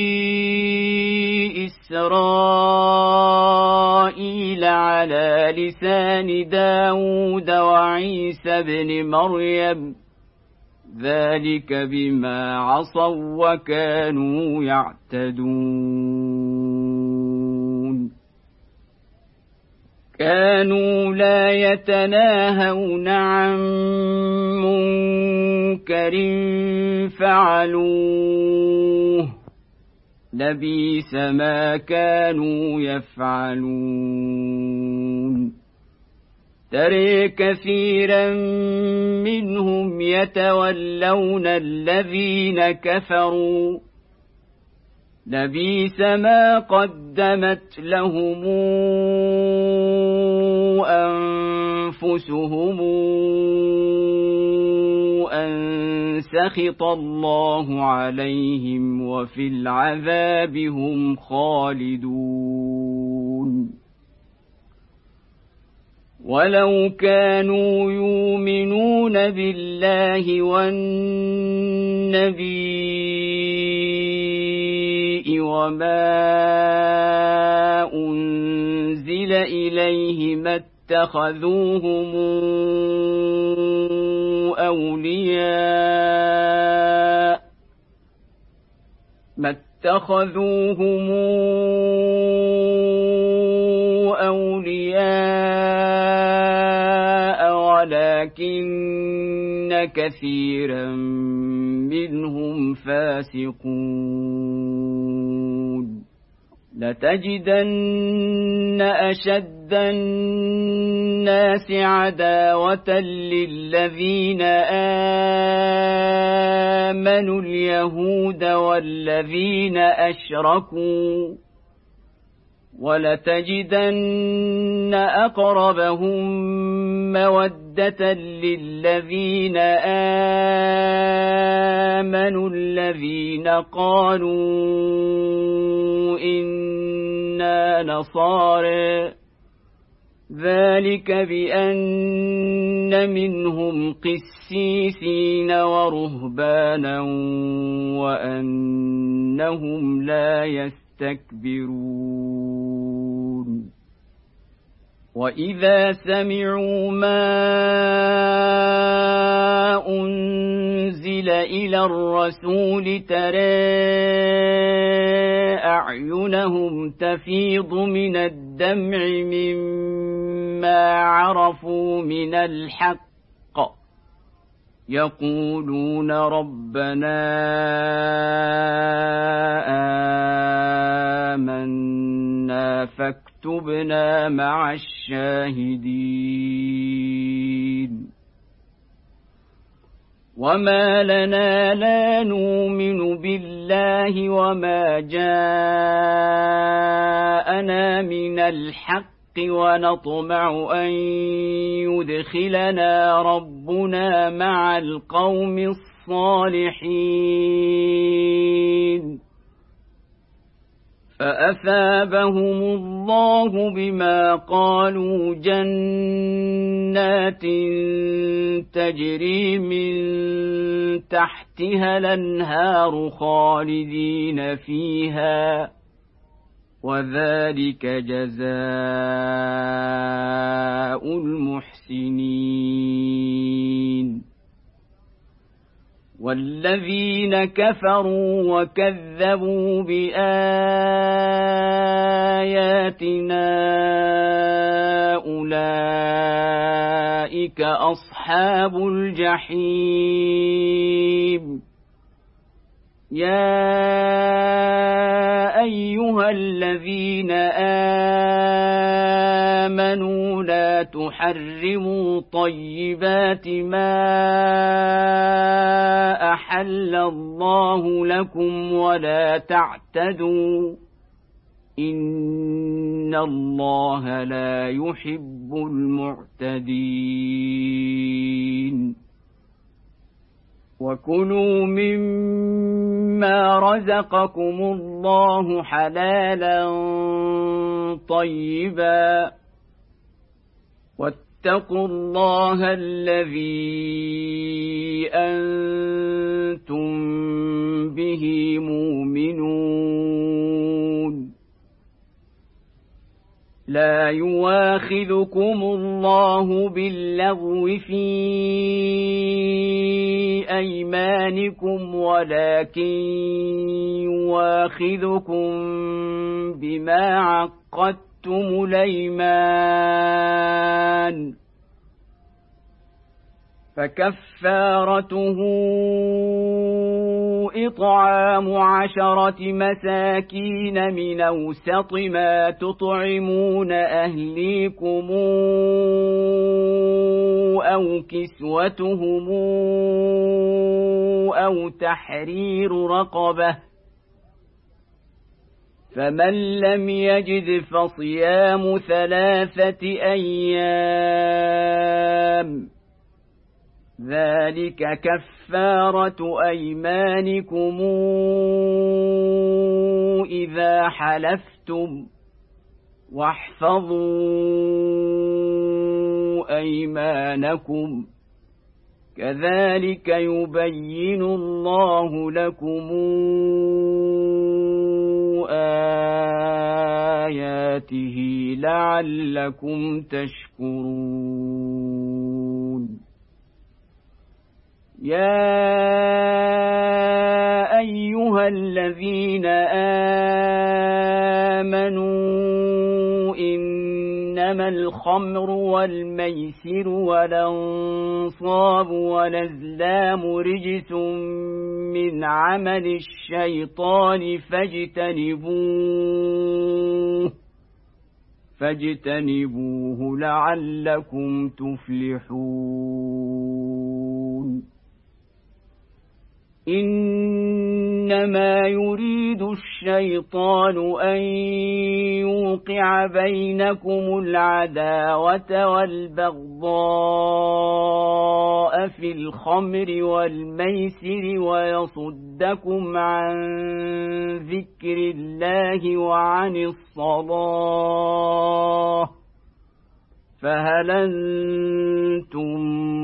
إسرائيل على لسان داود وعيسى بن مريم ذلك بما عصوا وكانوا يعتدون كانوا لا يتناهون عن منكر فعلوه لبئس ما كانوا يفعلون ترى كثيرا منهم يتولون الذين كفروا لبئس ما قدمت لهم أنفسهم أن سخط الله عليهم وفي العذاب هم خالدون ولو كانوا يؤمنون بالله والنبي وما أنزل إليه ما اتخذوهم أولياء ما اتخذوهم أولياء ولكن كثيرا منهم فاسقون لتجدن أشد الناس عداوة للذين آمنوا اليهود والذين أشركوا ولتجدن أقربهم مودة للذين آمنوا الذين قالوا إنا نصارى ذلك بأن منهم قسيسين ورهبانا وأنهم لا يستكبرون وإذا سمعوا ما أنزل إلى الرسول ترى أعينهم تفيض من الدمع مما عرفوا من الحق يقولون ربنا آمنا فاكتبنا مع الشاهدين وما لنا لا نؤمن بالله وما جاءنا من الحق ونطمع أن يدخلنا ربنا مع القوم الصالحين فأثابهم الله بما قالوا جنات تجري من تحتها الأنهار خالدين فيها وذلك جزاء المحسنين والذين كفروا وكذبوا بآياتنا أولئك أصحاب الجحيم يا أيها الذين آمنوا لا تحرموا طيبات ما أحل الله لكم ولا تعتدوا إن الله لا يحب المعتدين وكلوا مما رزقكم الله حلالا طيبا واتقوا الله الذي أنتم به مؤمنون لا يواخذكم الله باللغو في أيمانكم ولكن يواخذكم بما عقدتم حلفتم الأيمان فكفارته إطعام عشرة مساكين من أوسط ما تطعمون أهليكم أو كسوتهم أو تحرير رقبة فمن لم يجد فصيام ثلاثة أيام ذلك كفارة أيمانكم إذا حلفتم واحفظوا أيمانكم كذلك يبين الله لكم آياته لعلكم تشكرون يا أيها الذين آمنوا إنما الخمر والميسر والأنصاب والأزلام رجس من عمل الشيطان فاجتنبوه فاجتنبوه لعلكم تفلحون إنما يريد الشيطان أن يوقع بينكم العداوة والبغضاء في الخمر والميسر ويصدكم عن ذكر الله وعن الصلاة فهل أنتم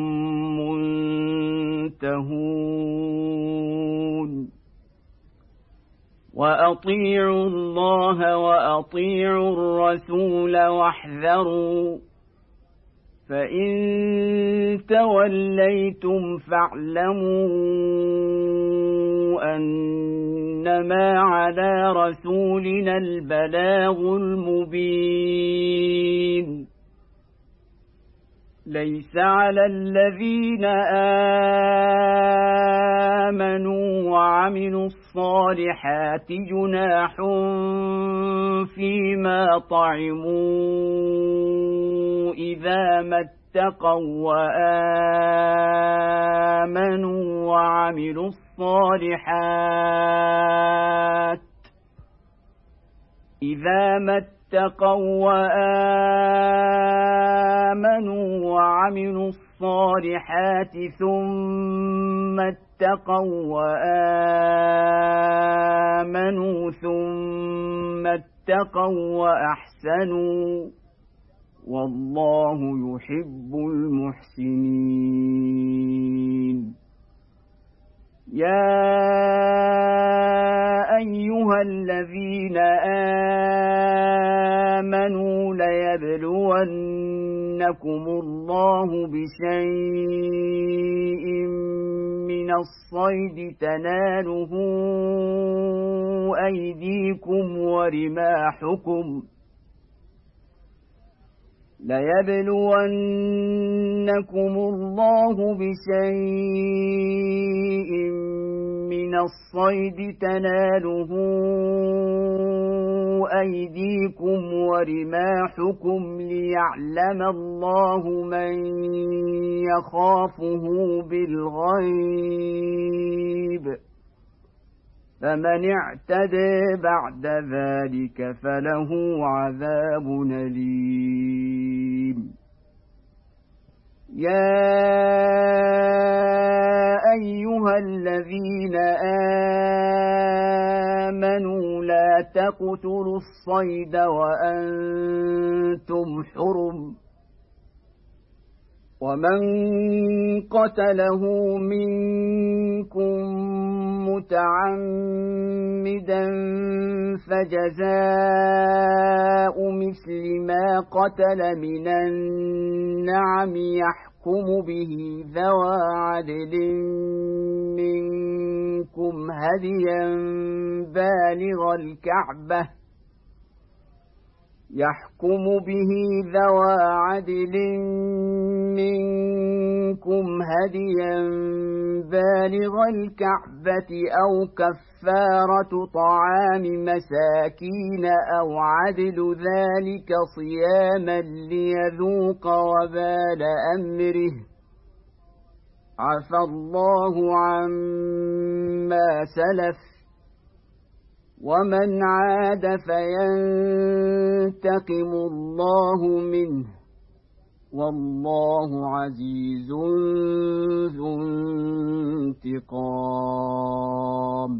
منتهون وأطيعوا الله وأطيعوا الرسول واحذروا فإن توليتم فاعلموا أنما على رسولنا البلاغ المبين ليس على الذين آمنوا وعملوا الصالحات جناح فيما طعموا إذا ما اتقوا وآمنوا وعملوا الصالحات إذا ما اتقوا وآمنوا وعملوا الصالحات ثم اتقوا وآمنوا ثم اتقوا وأحسنوا والله يحب المحسنين يا أيها الذين آمنوا ليبلونكم الله بشيء من الصيد تناله أيديكم ورماحكم ليبلونكم الله بشيء من الصيد تناله أيديكم ورماحكم ليعلم الله من يخافه بالغيب فمن اعتدى بعد ذلك فله عذاب أليم يا أيها الذين آمنوا لا تقتلوا الصيد وأنتم حرم ومن قتله منكم متعمدا فجزاء مثل ما قتل من النعم يحكم به ذوى عدل منكم هديا بالغ الكعبة يحكم به ذوى عدل منكم هديا بالغ الكعبة أو كفارة طعام مساكين أو عدل ذلك صياما ليذوق وبال أمره عفى الله عما سلف ومن عاد فينتقم الله منه والله عزيز ذو انتقام.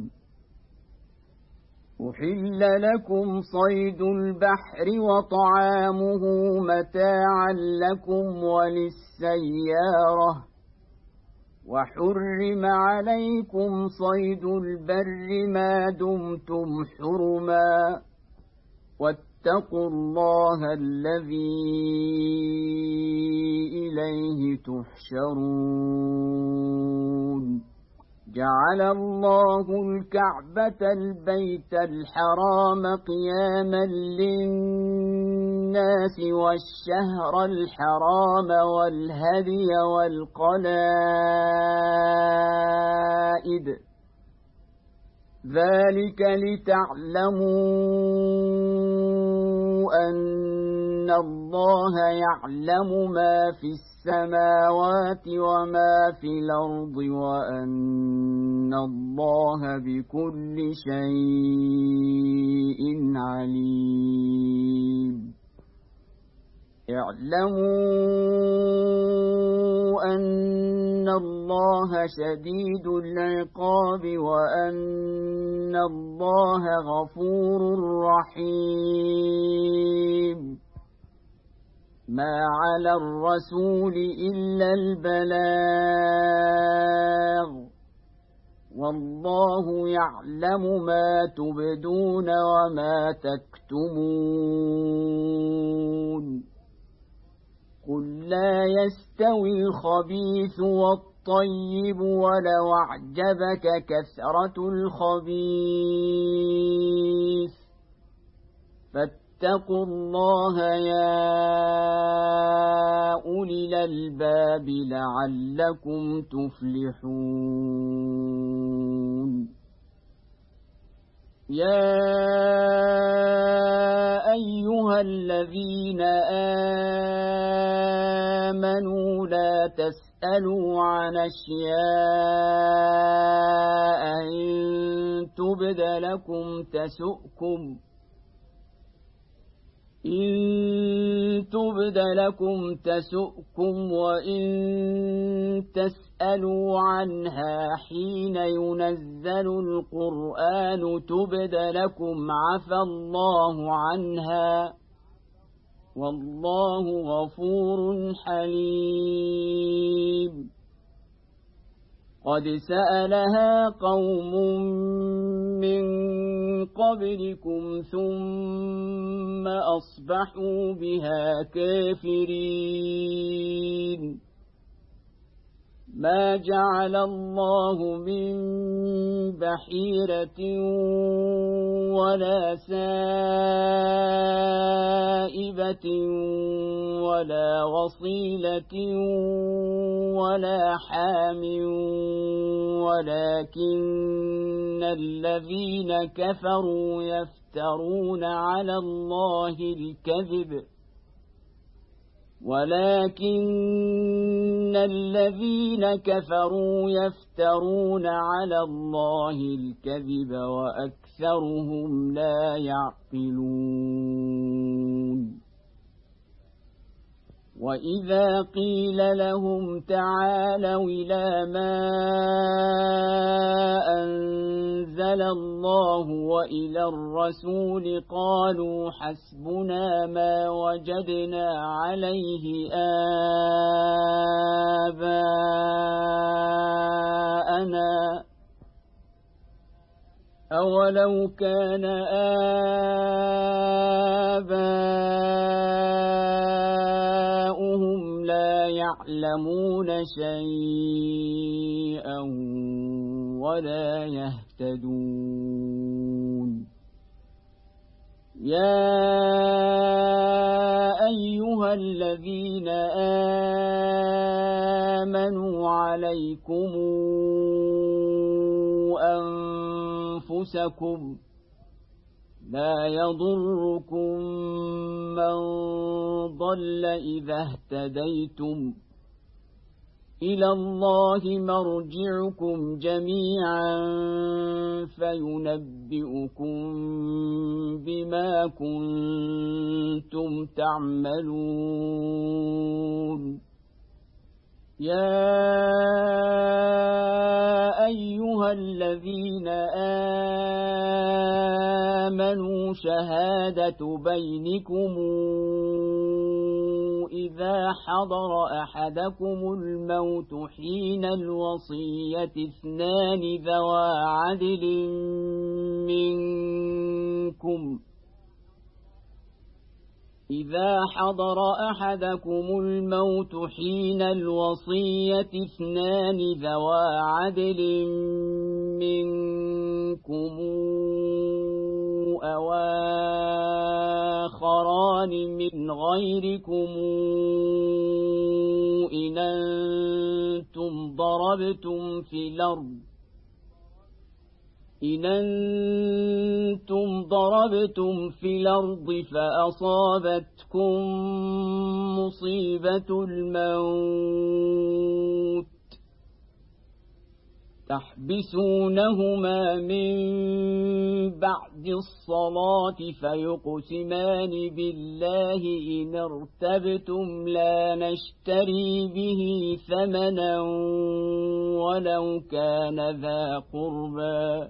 أحل لكم صيد البحر وطعامه متاعا لكم وللسيارة وحرم عليكم صيد البر ما دمتم حرما واتقوا الله الذي إليه تحشرون. جعل الله الكعبة البيت الحرام قياما للناس والشهر الحرام والهدي والقلائد ذلك لتعلموا أن الله يعلم ما في السماوات وما في الأرض وأن الله بكل شيء عليم. اعلموا أن الله شديد العقاب وأن الله غفور رحيم. ما على الرسول إلا البلاغ والله يعلم ما تبدون وما تكتمون. قل لا يستوي الخبيث والطيب ولو أعجبك كثرة الخبيث فاتقوا الله يا أولي الألباب لعلكم تفلحون. يا أيها الذين آمنوا لا تسألوا عن أشياء إن تبد لكم تسؤكم إن تبد لكم تسؤكم وإن تسألوا عنها حين ينزل القرآن تبد لكم عفى الله عنها والله غفور حليم. قد سألها قوم من قبلكم ثم أصبحوا بها كافرين. ما جعل الله من بحيرة ولا سائبة ولا وصيلة ولا حام ولكن الذين كفروا يفترون على الله الكذب ولكن الذين كفروا يفترون على الله الكذب وأكثرهم لا يعقلون. وإذا قيل لهم تعالوا إلى ما أنزل الله وإلى الرسول قالوا حسبنا ما وجدنا عليه آباءنا أولو كان آباؤهم لا يعلمون شيئا ولا يهتدون. يا أيها الذين آمنوا عليكم أنفسكم لا يضركم من ضل إذا اهتديتم إلى الله مرجعكم جميعا فينبئكم بما كنتم تعملون يا أيها الذين آمنوا شهادة بينكم إذا حضر أحدكم الموت حين الوصية اثنان ذوى عدل منكم إذا حضر أحدكم الموت حين الوصية اثنان ذوى عدل منكم أو آخران من غيركم إن أنتم ضربتم في الأرض إن أنتم ضربتم في الأرض فأصابتكم مصيبة الموت تحبسونهما من بعد الصلاة فيقسمان بالله إن ارتبتم لا نشتري به ثمنا ولو كان ذا قربى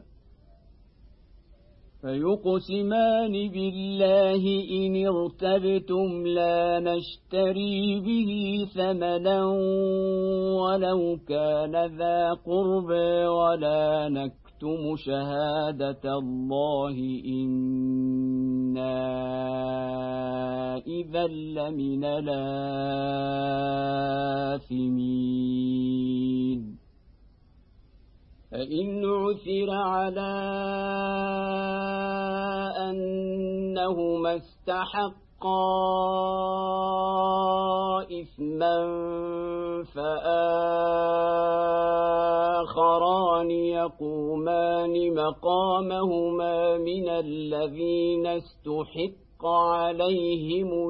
فيقسمان بالله إن ارتبتم لا نشتري به ثمنا ولو كان ذا قربى ولا نكتم شهادة الله إنا إذا لمن الآثمين فإن عثر على أنهما استحقا إثما فآخران يقومان مقامهما من الذين استحق عليهم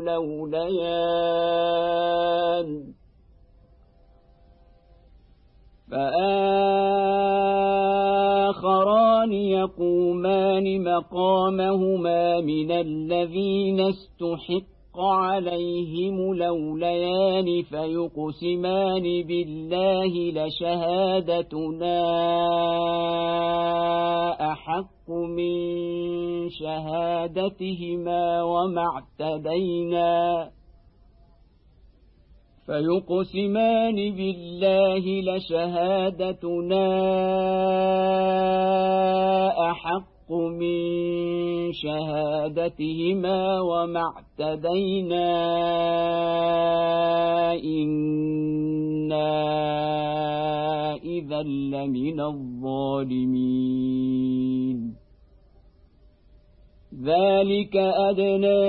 الأوليان فآخران يقومان مقامهما من الذين استحق عليهم الأوليان فيقسمان بالله لشهادتنا أحق من شهادتهما وما اعتدينا فيقسمان بالله لشهادتنا أحق من شهادتهما وما اعتدينا إنا إذا لمن الظالمين ذلك أدنى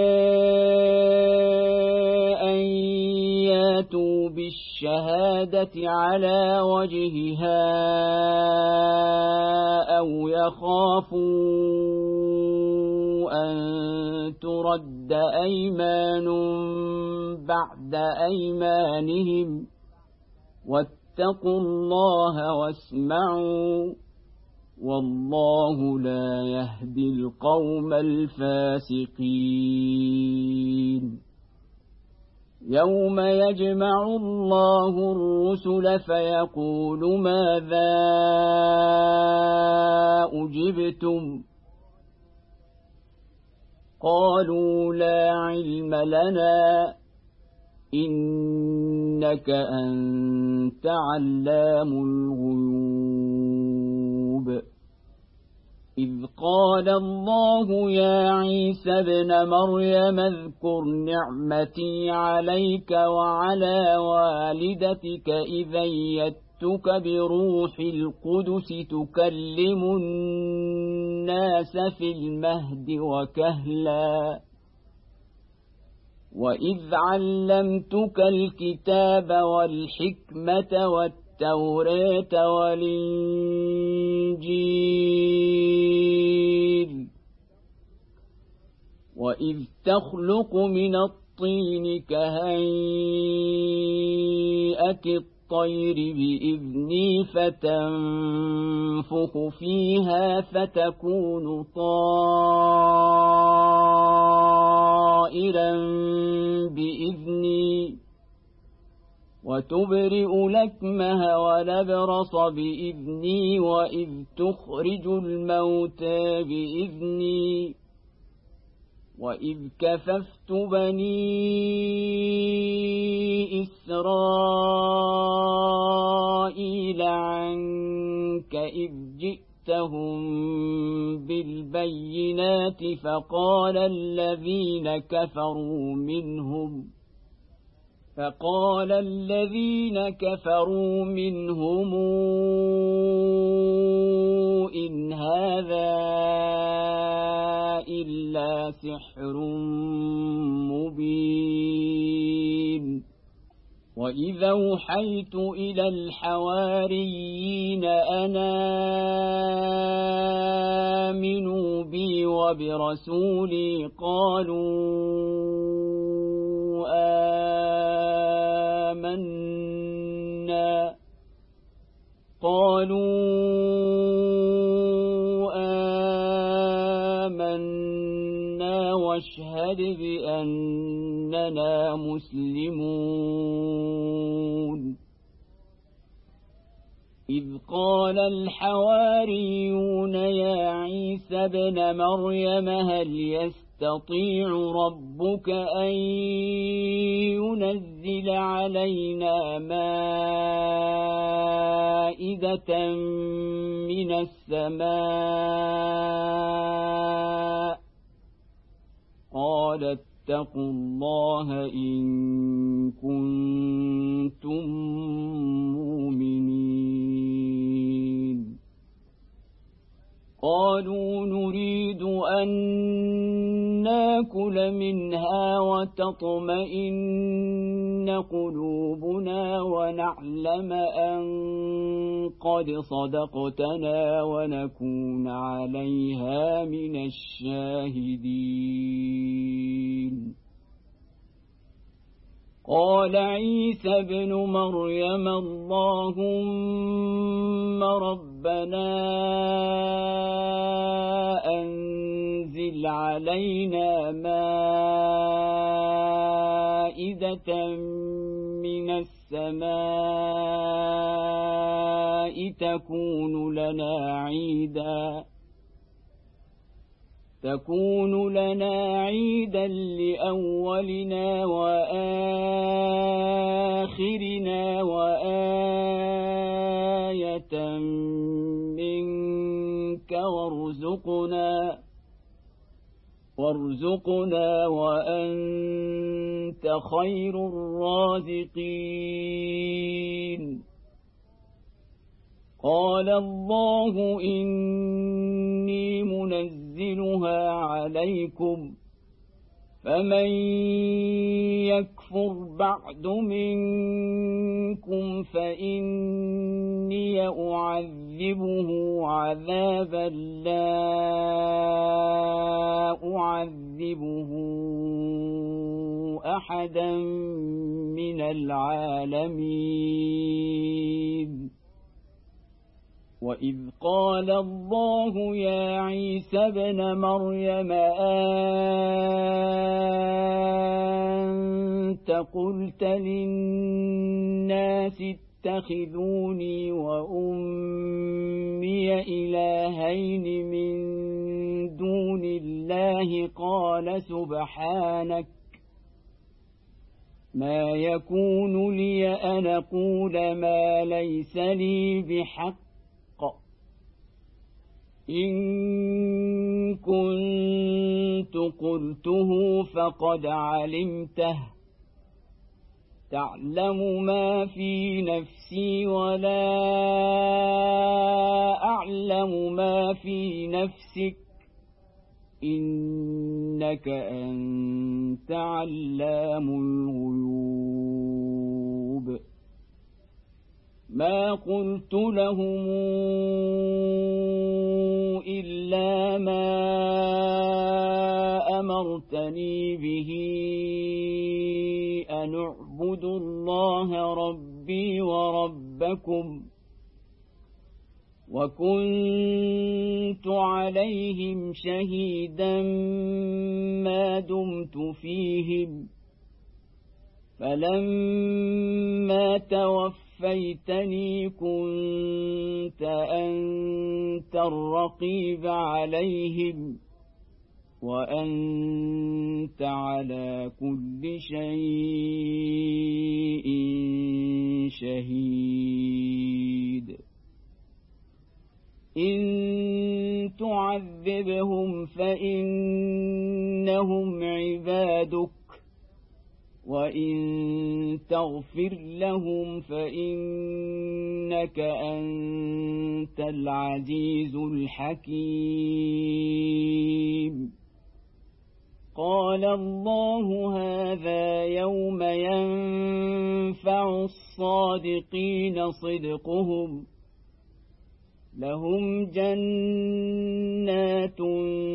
أن ياتوا بالشهادة على وجهها أو يخافوا أن ترد أيمان بعد أيمانهم واتقوا الله واسمعوا والله لا يهدي القوم الفاسقين يوم يجمع الله الرسل فيقول ماذا أجبتم قالوا لا علم لنا إنك أنت علام الغيوب إذ قال الله يا عيسى ابن مريم اذكر نعمتي عليك وعلى والدتك إذ أيدتك بروح القدس تكلم الناس في المهد وكهلا وإذ علمتك الكتاب والحكمة والتوراة والإنجيل وإذ تخلق من الطين كهيئة الطير بإذني فتنفخ فيها فتكون طائرا بإذني وتبرئ الأكمه والأبرص بإذني وإذ تخرج الموتى بإذني وإذ كففت بني إسرائيل عنك إذ جئتهم بالبينات فقال الذين كفروا منهم فقال الذين كفروا منهم إن هذا إلا سحر مبين وإذا أوحيت إلى الحواريين أن آمنوا بي وبرسولي قالوا آمنا قالوا آمنا واشهد بأننا مسلمون إذ قال الحواريون يا عيسى ابن مريم هل يستطيع ربك أن ينزل علينا مائدة من السماء قال اتقوا الله إن كنتم مؤمنين قالوا نريد أن ناكل منها وتطمئن قلوبنا ونعلم أن قد صدقتنا ونكون عليها من الشاهدين قال عيسى ابن مريم اللهم ربنا أنزل علينا مائدة من السماء تكون لنا عيدا تكون لنا عيدا لأولنا وآخرنا وآية منك وارزقنا وارزقنا وأنت خير الرازقين قال الله إني منزلها عليكم فمن يكفر بعد منكم فإني أعذبه عذابا لا أعذبه أحدا من العالمين وإذ قال الله يا عيسى ابن مريم أنت قلت للناس اتخذوني وأمي إلهين من دون الله قال سبحانك ما يكون لي أن أقول ما ليس لي بحق إن كنت قلته فقد علمته تعلم ما في نفسي ولا أعلم ما في نفسك إنك أنت أنت علام الغيوب ما قلت لهم إلا ما أمرتني به أن اعبدوا الله ربي وربكم وكنت عليهم شهيدا ما دمت فيهم فلما توفيتني كنت أنت الرقيب عليهم وأنت على كل شيء شهيد إن تعذبهم فإنهم عبادك وإن تغفر لهم فإنك أنت العزيز الحكيم قال الله هذا يوم ينفع الصادقين صدقهم لهم جنات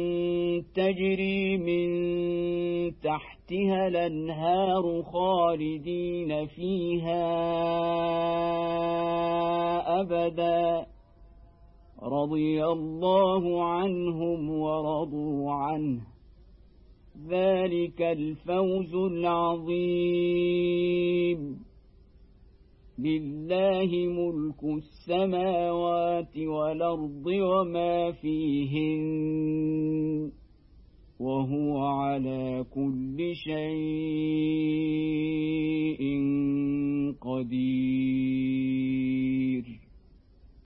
تجري من تحتها الأنهار خالدين فيها أبدا رضي الله عنهم ورضوا عنه ذلك الفوز العظيم لله ملك السماوات والأرض وما فيهن وهو على كل شيء